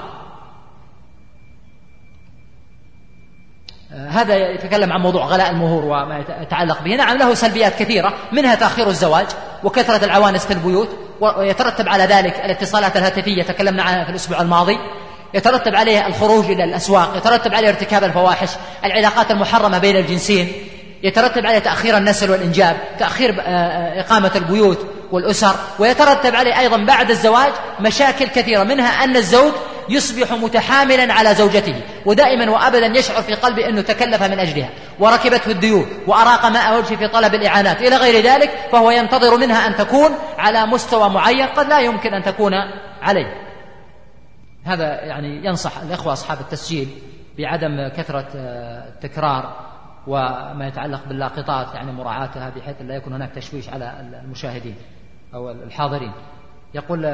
هذا يتكلم عن موضوع غلاء المهور وما يتعلق به. نعم له سلبيات كثيرة، منها تأخير الزواج وكثرة العوانس في البيوت، ويترتب على ذلك الاتصالات الهاتفية تكلمنا عنها في الأسبوع الماضي، يترتب عليه الخروج إلى الأسواق، يترتب عليه ارتكاب الفواحش، العلاقات المحرمة بين الجنسين، يترتب عليه تأخير النسل والإنجاب، تأخير إقامة البيوت والأسر، ويترتب عليه أيضا بعد الزواج مشاكل كثيرة، منها أن الزوج يصبح متحاملا على زوجته ودائما وأبدا يشعر في قلبه أنه تكلف من أجلها وركبته الديون وأراق ماء وجهه في طلب الإعانات إلى غير ذلك، فهو ينتظر منها أن تكون على مستوى معين قد لا يمكن أن تكون عليه. هذا يعني ينصح الإخوة أصحاب التسجيل بعدم كثرة التكرار وما يتعلق باللاقطات، يعني مراعاتها بحيث لا يكون هناك تشويش على المشاهدين أو الحاضرين. يقول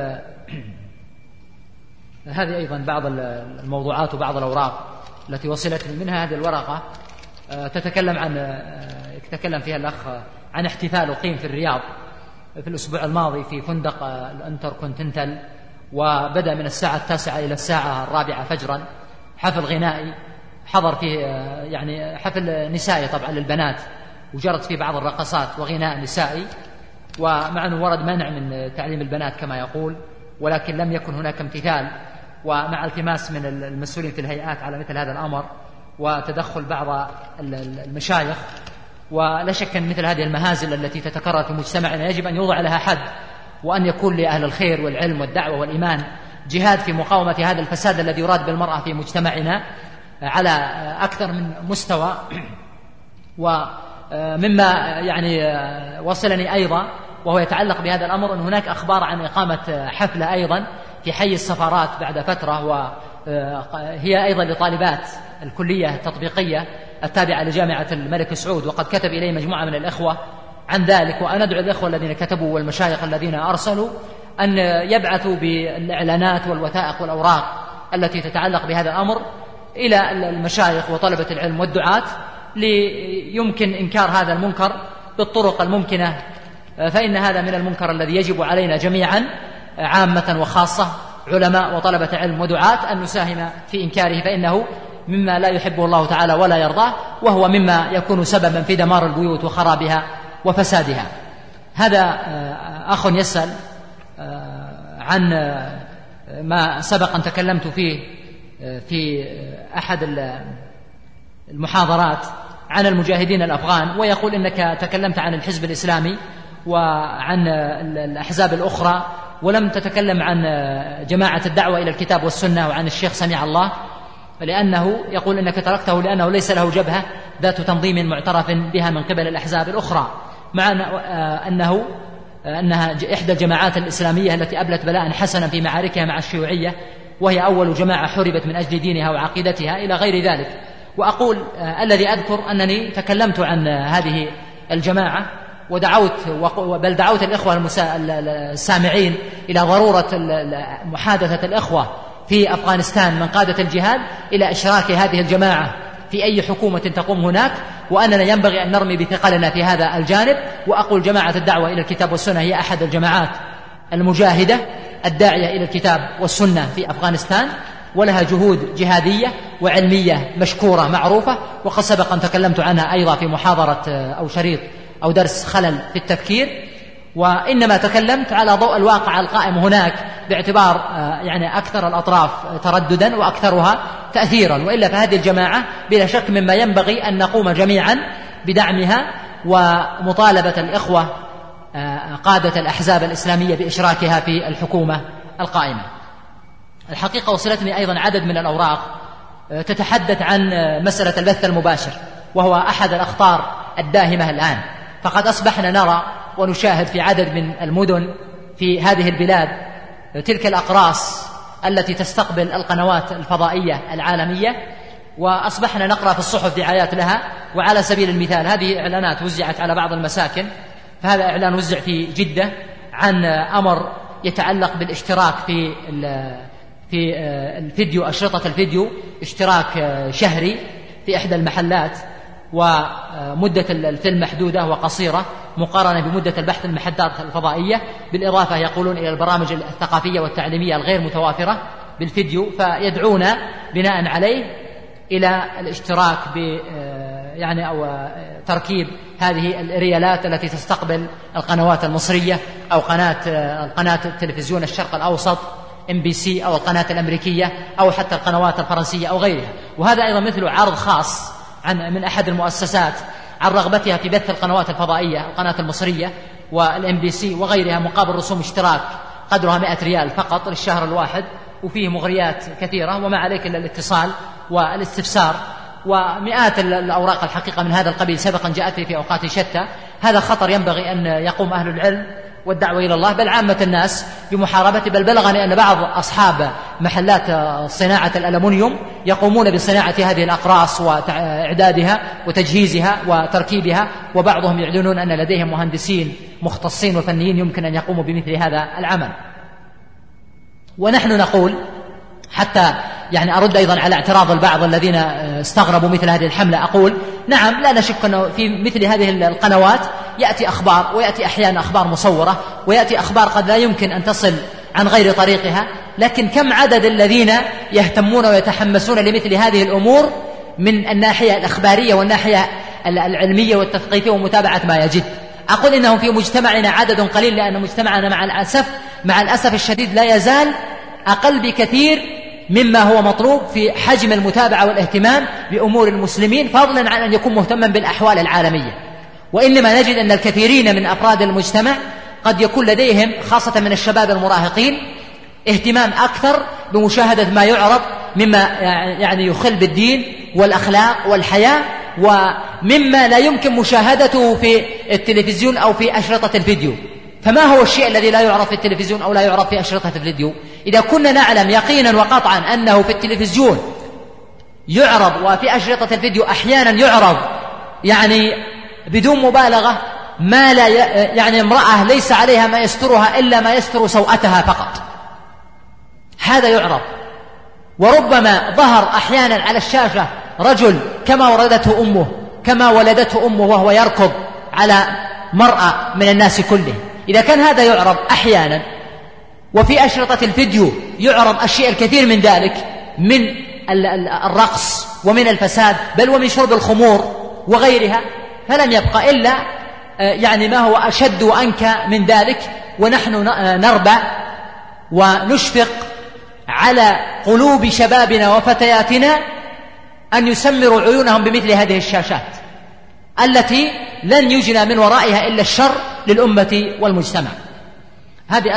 هذه أيضا بعض الموضوعات وبعض الأوراق التي وصلتني، منها هذه الورقة تتكلم فيها الأخ عن احتفال أقيم في الرياض في الأسبوع الماضي في فندق الانتركونتينتال، وبدأ من الساعة 9 إلى الساعة 4 فجرا حفل غنائي حضر فيه يعني حفل نسائي طبعا للبنات، وجرت فيه بعض الرقصات وغناء نسائي، ومع أنه ورد منع من تعليم البنات كما يقول، ولكن لم يكن هناك امتثال، ومع التماس من المسؤولين في الهيئات على مثل هذا الأمر وتدخل بعض المشايخ. ولا شك أن مثل هذه المهازل التي تتكرر في مجتمعنا يجب أن يوضع لها حد، وأن يكون لأهل الخير والعلم والدعوة والإيمان جهاد في مقاومة هذا الفساد الذي يراد بالمرأة في مجتمعنا على أكثر من مستوى. ومما يعني وصلني أيضا وهو يتعلق بهذا الأمر أن هناك أخبار عن إقامة حفلة أيضا في حي السفارات بعد فترة، وهي أيضا لطالبات الكلية التطبيقية التابعة لجامعة الملك سعود، وقد كتب إليه مجموعة من الإخوة عن ذلك. وأنا أدعو الإخوة الذين كتبوا والمشايخ الذين أرسلوا أن يبعثوا بالإعلانات والوثائق والأوراق التي تتعلق بهذا الأمر إلى المشايخ وطلبة العلم والدعاة ليمكن إنكار هذا المنكر بالطرق الممكنة، فإن هذا من المنكر الذي يجب علينا جميعا عامة وخاصة علماء وطلبة علم ودعاة أن نساهم في إنكاره، فإنه مما لا يحبه الله تعالى ولا يرضاه، وهو مما يكون سببا في دمار البيوت وخرابها وفسادها. هذا أخ يسأل عن ما سبق أن تكلمت فيه في أحد المحاضرات عن المجاهدين الأفغان، ويقول إنك تكلمت عن الحزب الإسلامي وعن الأحزاب الأخرى ولم تتكلم عن جماعة الدعوة إلى الكتاب والسنة وعن الشيخ سميع الله، لأنه يقول إنك تركته لأنه ليس له جبهة ذات تنظيم معترف بها من قبل الأحزاب الأخرى، مع أنها إحدى الجماعات الإسلامية التي أبلت بلاء حسنا في معاركها مع الشيوعية وهي أول جماعة حربت من أجل دينها وعقيدتها إلى غير ذلك. وأقول الذي أذكر أنني تكلمت عن هذه الجماعة بل دعوت الإخوة السامعين إلى ضرورة محادثة الإخوة في أفغانستان من قادة الجهاد إلى إشراك هذه الجماعة في أي حكومة تقوم هناك، وأننا ينبغي أن نرمي بثقلنا في هذا الجانب. وأقول جماعة الدعوة إلى الكتاب والسنة هي أحد الجماعات المجاهدة الداعية إلى الكتاب والسنة في أفغانستان، ولها جهود جهادية وعلمية مشكورة معروفة، وقد سبق أن تكلمت عنها أيضا في محاضرة أو شريط أو درس خلل في التفكير. وإنما تكلمت على ضوء الواقع القائم هناك باعتبار يعني أكثر الأطراف ترددا وأكثرها تأثيرا، وإلا فهذه الجماعة بلا شك مما ينبغي أن نقوم جميعا بدعمها ومطالبة الإخوة قادة الأحزاب الإسلامية بإشراكها في الحكومة القائمة. الحقيقة وصلتني أيضا عدد من الأوراق تتحدث عن مسألة البث المباشر، وهو أحد الأخطار الداهمة الآن. فقد أصبحنا نرى ونشاهد في عدد من المدن في هذه البلاد تلك الأقراص التي تستقبل القنوات الفضائية العالمية، وأصبحنا نقرأ في الصحف دعايات لها. وعلى سبيل المثال هذه إعلانات وزعت على بعض المساكن، فهذا إعلان وزع في جدة عن أمر يتعلق بالاشتراك في الفيديو، أشرطة الفيديو، اشتراك شهري في إحدى المحلات، ومدة الفيلم محدودة وقصيرة مقارنة بمدة البحث المحطات الفضائية، بالإضافة يقولون إلى البرامج الثقافية والتعليمية الغير متوافرة بالفيديو، فيدعون بناء عليه إلى الاشتراك يعني أو تركيب هذه الريالات التي تستقبل القنوات المصرية أو القناة التلفزيون الشرق الأوسط MBC أو القناة الأمريكية أو حتى القنوات الفرنسية أو غيرها. وهذا أيضا مثل عرض خاص من أحد المؤسسات عن رغبتها في بث القنوات الفضائية، القناة المصرية والMBC وغيرها، مقابل رسوم اشتراك قدرها 100 ريال فقط للشهر الواحد، وفيه مغريات كثيرة وما عليك إلا الاتصال والاستفسار. ومئات الأوراق الحقيقة من هذا القبيل سبقا جاءت في أوقات شتى. هذا خطر ينبغي أن يقوم أهل العلم والدعوة إلى الله بل عامة الناس بمحاربته. بل بلغني أن بعض أصحاب محلات صناعة الألمنيوم يقومون بصناعة هذه الأقراص وإعدادها وتجهيزها وتركيبها، وبعضهم يعلنون أن لديهم مهندسين مختصين وفنيين يمكن أن يقوموا بمثل هذا العمل. ونحن نقول حتى يعني أرد أيضا على اعتراض البعض الذين استغربوا مثل هذه الحملة، أقول نعم لا نشك أنه في مثل هذه القنوات يأتي أخبار، ويأتي أحيانا أخبار مصورة، ويأتي أخبار قد لا يمكن أن تصل عن غير طريقها، لكن كم عدد الذين يهتمون ويتحمسون لمثل هذه الأمور من الناحية الأخبارية والناحية العلمية والتثقيفية ومتابعة ما يجد. أقول إنه في مجتمعنا عدد قليل، لأن مجتمعنا مع الأسف الشديد لا يزال أقل بكثير مما هو مطلوب في حجم المتابعة والاهتمام بأمور المسلمين، فضلا عن أن يكون مهتما بالأحوال العالمية. وإنما نجد أن الكثيرين من أفراد المجتمع قد يكون لديهم خاصة من الشباب المراهقين اهتمام أكثر بمشاهدة ما يعرض مما يعني يخل بالدين والأخلاق والحياة، ومما لا يمكن مشاهدته في التلفزيون أو في أشرطة الفيديو. فما هو الشيء الذي لا يعرف في التلفزيون أو لا يعرف في أشرطة الفيديو؟ إذا كنا نعلم يقينا وقطعا أنه في التلفزيون يعرض وفي أشرطة الفيديو أحيانا يعرض يعني بدون مبالغة ما لا يعني امرأة ليس عليها ما يسترها إلا ما يستر سوءتها فقط، هذا يعرض. وربما ظهر أحيانا على الشاشة رجل كما ولدته أمه وهو يركض على مرأة من الناس كله. إذا كان هذا يعرض أحيانا، وفي أشرطة الفيديو يعرض الشيء الكثير من ذلك من الرقص ومن الفساد بل ومن شرب الخمور وغيرها، فلم يبقى إلا يعني ما هو أشد وأنكى من ذلك. ونحن نربع ونشفق على قلوب شبابنا وفتياتنا أن يسمروا عيونهم بمثل هذه الشاشات التي لن يجنى من ورائها إلا الشر للأمة والمجتمع. هذه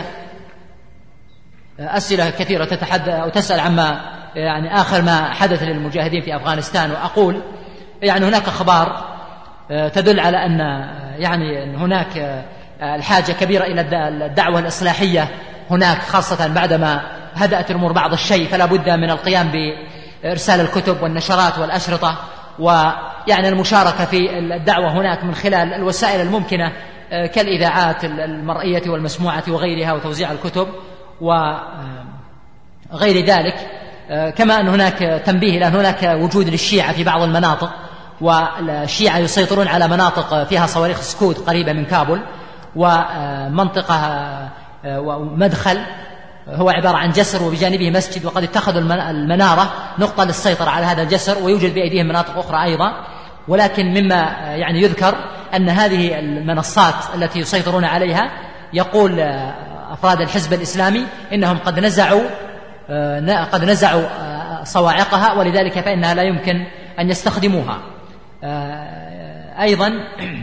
أسئلة كثيرة تتحدث أو تسأل عما يعني آخر ما حدث للمجاهدين في أفغانستان. وأقول يعني هناك أخبار تدل على أن يعني هناك الحاجة كبيرة إلى الدعوة الإصلاحية هناك، خاصة بعدما هدأت الأمور بعض الشيء فلا بد من القيام بإرسال الكتب والنشرات والأشرطة، ويعني المشاركة في الدعوة هناك من خلال الوسائل الممكنة كالإذاعات المرئية والمسموعة وغيرها، وتوزيع الكتب وغير ذلك. كما أن هناك تنبيه إلى أن هناك وجود للشيعة في بعض المناطق، والشيعة يسيطرون على مناطق فيها صواريخ سكوت قريبة من كابول، ومنطقة ومدخل هو عبارة عن جسر وبجانبه مسجد، وقد اتخذوا المنارة نقطة للسيطرة على هذا الجسر، ويوجد بأيديهم مناطق أخرى أيضا. ولكن مما يعني يذكر أن هذه المنصات التي يسيطرون عليها يقول أفراد الحزب الإسلامي إنهم قد نزعوا صواعقها، ولذلك فإنها لا يمكن أن يستخدموها. أيضا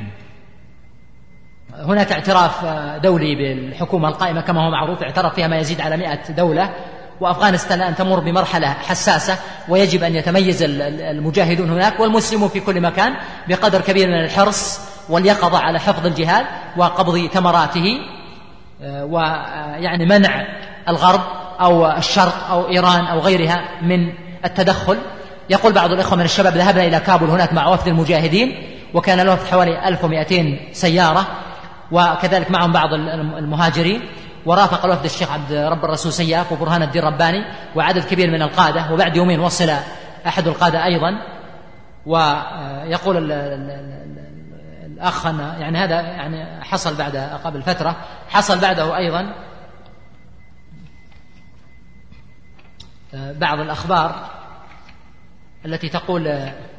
هناك اعتراف دولي بالحكومة القائمة كما هو معروف، اعترف فيها ما يزيد على 100 دولة، وأفغانستان الآن تمر بمرحلة حساسة، ويجب أن يتميز المجاهدون هناك والمسلمون في كل مكان بقدر كبير من الحرص واليقظة على حفظ الجهاد وقبض ثمراته، ويعني منع الغرب أو الشرق أو إيران أو غيرها من التدخل. يقول بعض الإخوة من الشباب: ذهبنا إلى كابول هناك مع وفد المجاهدين، وكان له حوالي 1200 سيارة، وكذلك معهم بعض المهاجرين، ورافق الوفد الشيخ عبد رب الرسول سياف وبرهان الدين رباني وعدد كبير من القادة، وبعد يومين وصل أحد القادة أيضا. ويقول الأخ يعني هذا يعني حصل قبل فترة، حصل بعده أيضا بعض الأخبار التي تقول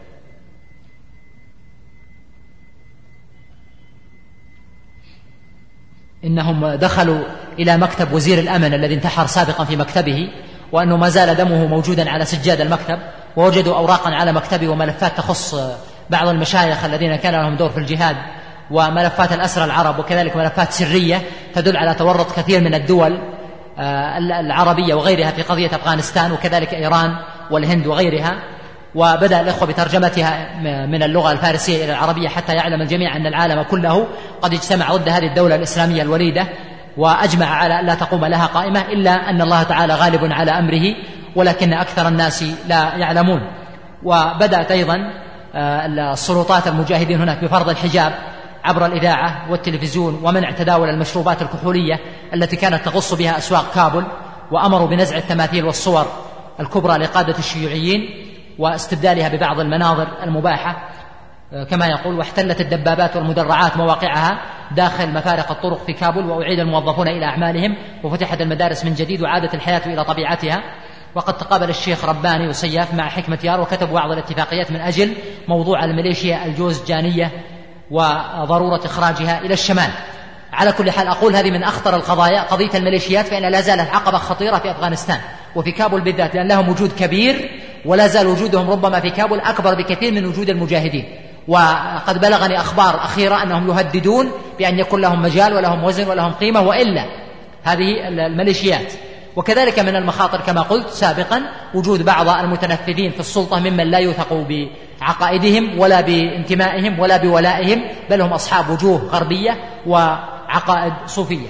إنهم دخلوا إلى مكتب وزير الأمن الذي انتحر سابقا في مكتبه، وأنه ما زال دمه موجودا على سجاد المكتب، ووجدوا أوراقا على مكتبه وملفات تخص بعض المشايخ الذين كان لهم دور في الجهاد، وملفات الأسرى العرب، وكذلك ملفات سرية تدل على تورط كثير من الدول العربية وغيرها في قضية أفغانستان، وكذلك إيران والهند وغيرها. وبدأ الإخوة بترجمتها من اللغة الفارسية إلى العربية حتى يعلم الجميع أن العالم كله قد اجتمع ضد هذه الدولة الإسلامية الوليدة، وأجمع على أن لا تقوم لها قائمة، إلا أن الله تعالى غالب على أمره ولكن أكثر الناس لا يعلمون. وبدأت أيضا السلطات المجاهدين هناك بفرض الحجاب عبر الإذاعة والتلفزيون، ومنع تداول المشروبات الكحولية التي كانت تغص بها أسواق كابول، وأمروا بنزع التماثيل والصور الكبرى لقادة الشيوعيين واستبدالها ببعض المناظر المباحة كما يقول. واحتلت الدبابات والمدرعات مواقعها داخل مفارق الطرق في كابول، وأعيد الموظفون إلى أعمالهم، وفتحت المدارس من جديد، وعادت الحياة إلى طبيعتها. وقد تقابل الشيخ رباني وسياف مع حكمة يار، وكتبوا بعض الاتفاقيات من أجل موضوع الميليشيا الجوزجانية وضرورة إخراجها إلى الشمال. على كل حال أقول هذه من أخطر القضايا قضية الميليشيات، فإن لا زالت عقبة خطيرة في أفغانستان وفي كابول بالذات، لأن لهم وجود كبير، ولا زال وجودهم ربما في كابول أكبر بكثير من وجود المجاهدين. وقد بلغني أخبار أخيرة أنهم يهددون بأن يكون لهم مجال ولهم وزن ولهم قيمة وإلا هذه الميليشيات. وكذلك من المخاطر كما قلت سابقا وجود بعض المتنفذين في السلطة ممن لا يوثق بعقائدهم ولا بانتمائهم ولا بولائهم، بل هم أصحاب وجوه غربية وعقائد صوفية.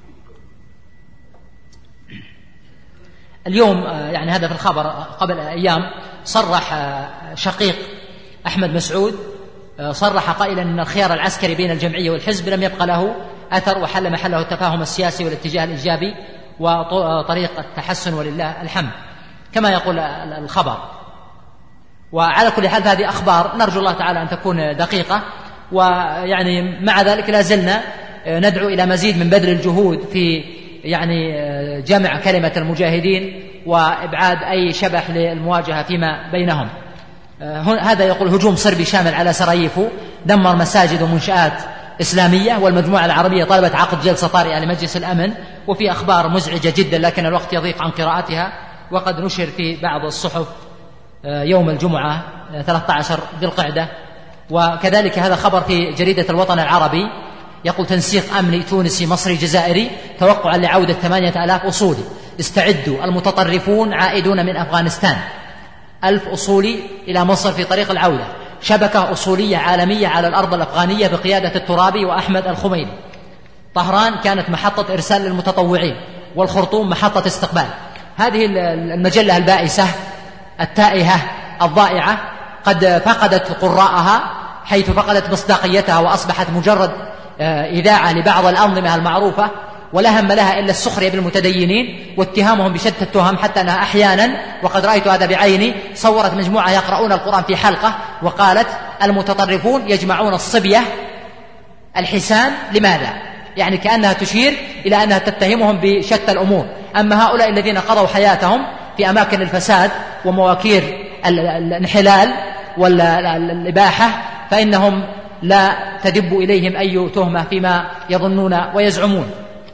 اليوم يعني هذا في الخبر قبل أيام صرح شقيق أحمد مسعود، صرح قائلا أن الخيار العسكري بين الجمعية والحزب لم يبقى له أثر، وحل محله التفاهم السياسي والاتجاه الإيجابي وطريق التحسن ولله الحمد كما يقول الخبر. وعلى كل حال هذه أخبار نرجو الله تعالى أن تكون دقيقة، ويعني مع ذلك لا زلنا ندعو إلى مزيد من بذل الجهود في يعني جمع كلمة المجاهدين وإبعاد أي شبح للمواجهة فيما بينهم. هذا يقول هجوم صربي شامل على سراييفو دمر مساجد ومنشآت إسلامية، والمجموعة العربية طلبت عقد جلسة طارئة لمجلس الأمن. وفي أخبار مزعجة جدا لكن الوقت يضيق عن قراءتها، وقد نشر في بعض الصحف يوم الجمعة 13 ذي القعدة. وكذلك هذا خبر في جريدة الوطن العربي يقول تنسيق أمني تونسي مصري جزائري توقعا لعودة 8000 أصولي، استعدوا المتطرفون عائدون من أفغانستان، 1000 أصولي إلى مصر في طريق العودة، شبكة أصولية عالمية على الأرض الأفغانية بقيادة الترابي وأحمد الخميني. طهران كانت محطة إرسال للمتطوعين، والخرطوم محطة استقبال. هذه المجلة البائسة التائهة الضائعة قد فقدت قراءها، حيث فقدت مصداقيتها وأصبحت مجرد إذاعة لبعض الأنظمة المعروفة، ولا هم لها إلا السخرية بالمتدينين واتهامهم بشتى التهم، حتى أنها أحيانا، وقد رأيت هذا بعيني، صورت مجموعة يقرؤون القرآن في حلقة وقالت المتطرفون يجمعون الصبية الحسان. لماذا؟ يعني كأنها تشير إلى أنها تتهمهم بشتى الأمور. أما هؤلاء الذين قضوا حياتهم في أماكن الفساد ومواكير الانحلال والإباحة فإنهم لا تدب إليهم أي تهمة فيما يظنون ويزعمون.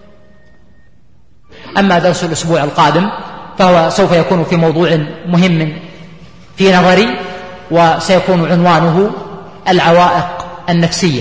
أما درس الأسبوع القادم فهو سوف يكون في موضوع مهم في نظري، وسيكون عنوانه العوائق النفسية.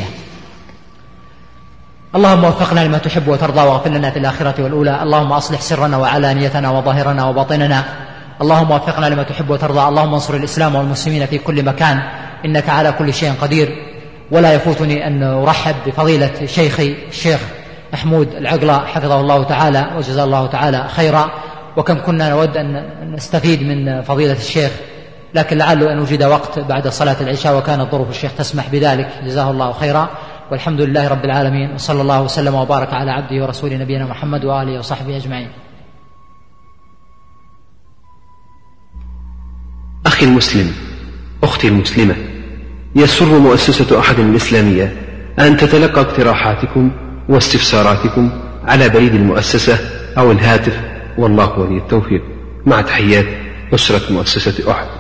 اللهم وفقنا لما تحب وترضى، واغفر لنا في الآخرة والأولى. اللهم أصلح سرنا وعلانيتنا وظاهرنا وباطننا. اللهم وفقنا لما تحب وترضى. اللهم انصر الإسلام والمسلمين في كل مكان، إنك على كل شيء قدير. ولا يفوتني أن أرحب بفضيلة شيخي الشيخ محمود العقلة حفظه الله تعالى وجزاه الله تعالى خيرا. وكم كنا نود أن نستفيد من فضيلة الشيخ، لكن لعل أن وجد وقت بعد صلاة العشاء، وكانت ظروف الشيخ تسمح بذلك، جزاه الله خيرا. والحمد لله رب العالمين، وصلى الله وسلم وبارك على عبده ورسوله نبينا محمد وآله وصحبه أجمعين. أخي المسلم، أختي المسلمة، يسر مؤسسة أحد الإسلامية أن تتلقى اقتراحاتكم واستفساراتكم على بريد المؤسسة أو الهاتف، والله ولي التوفيق. مع تحيات أسرة مؤسسة أحد.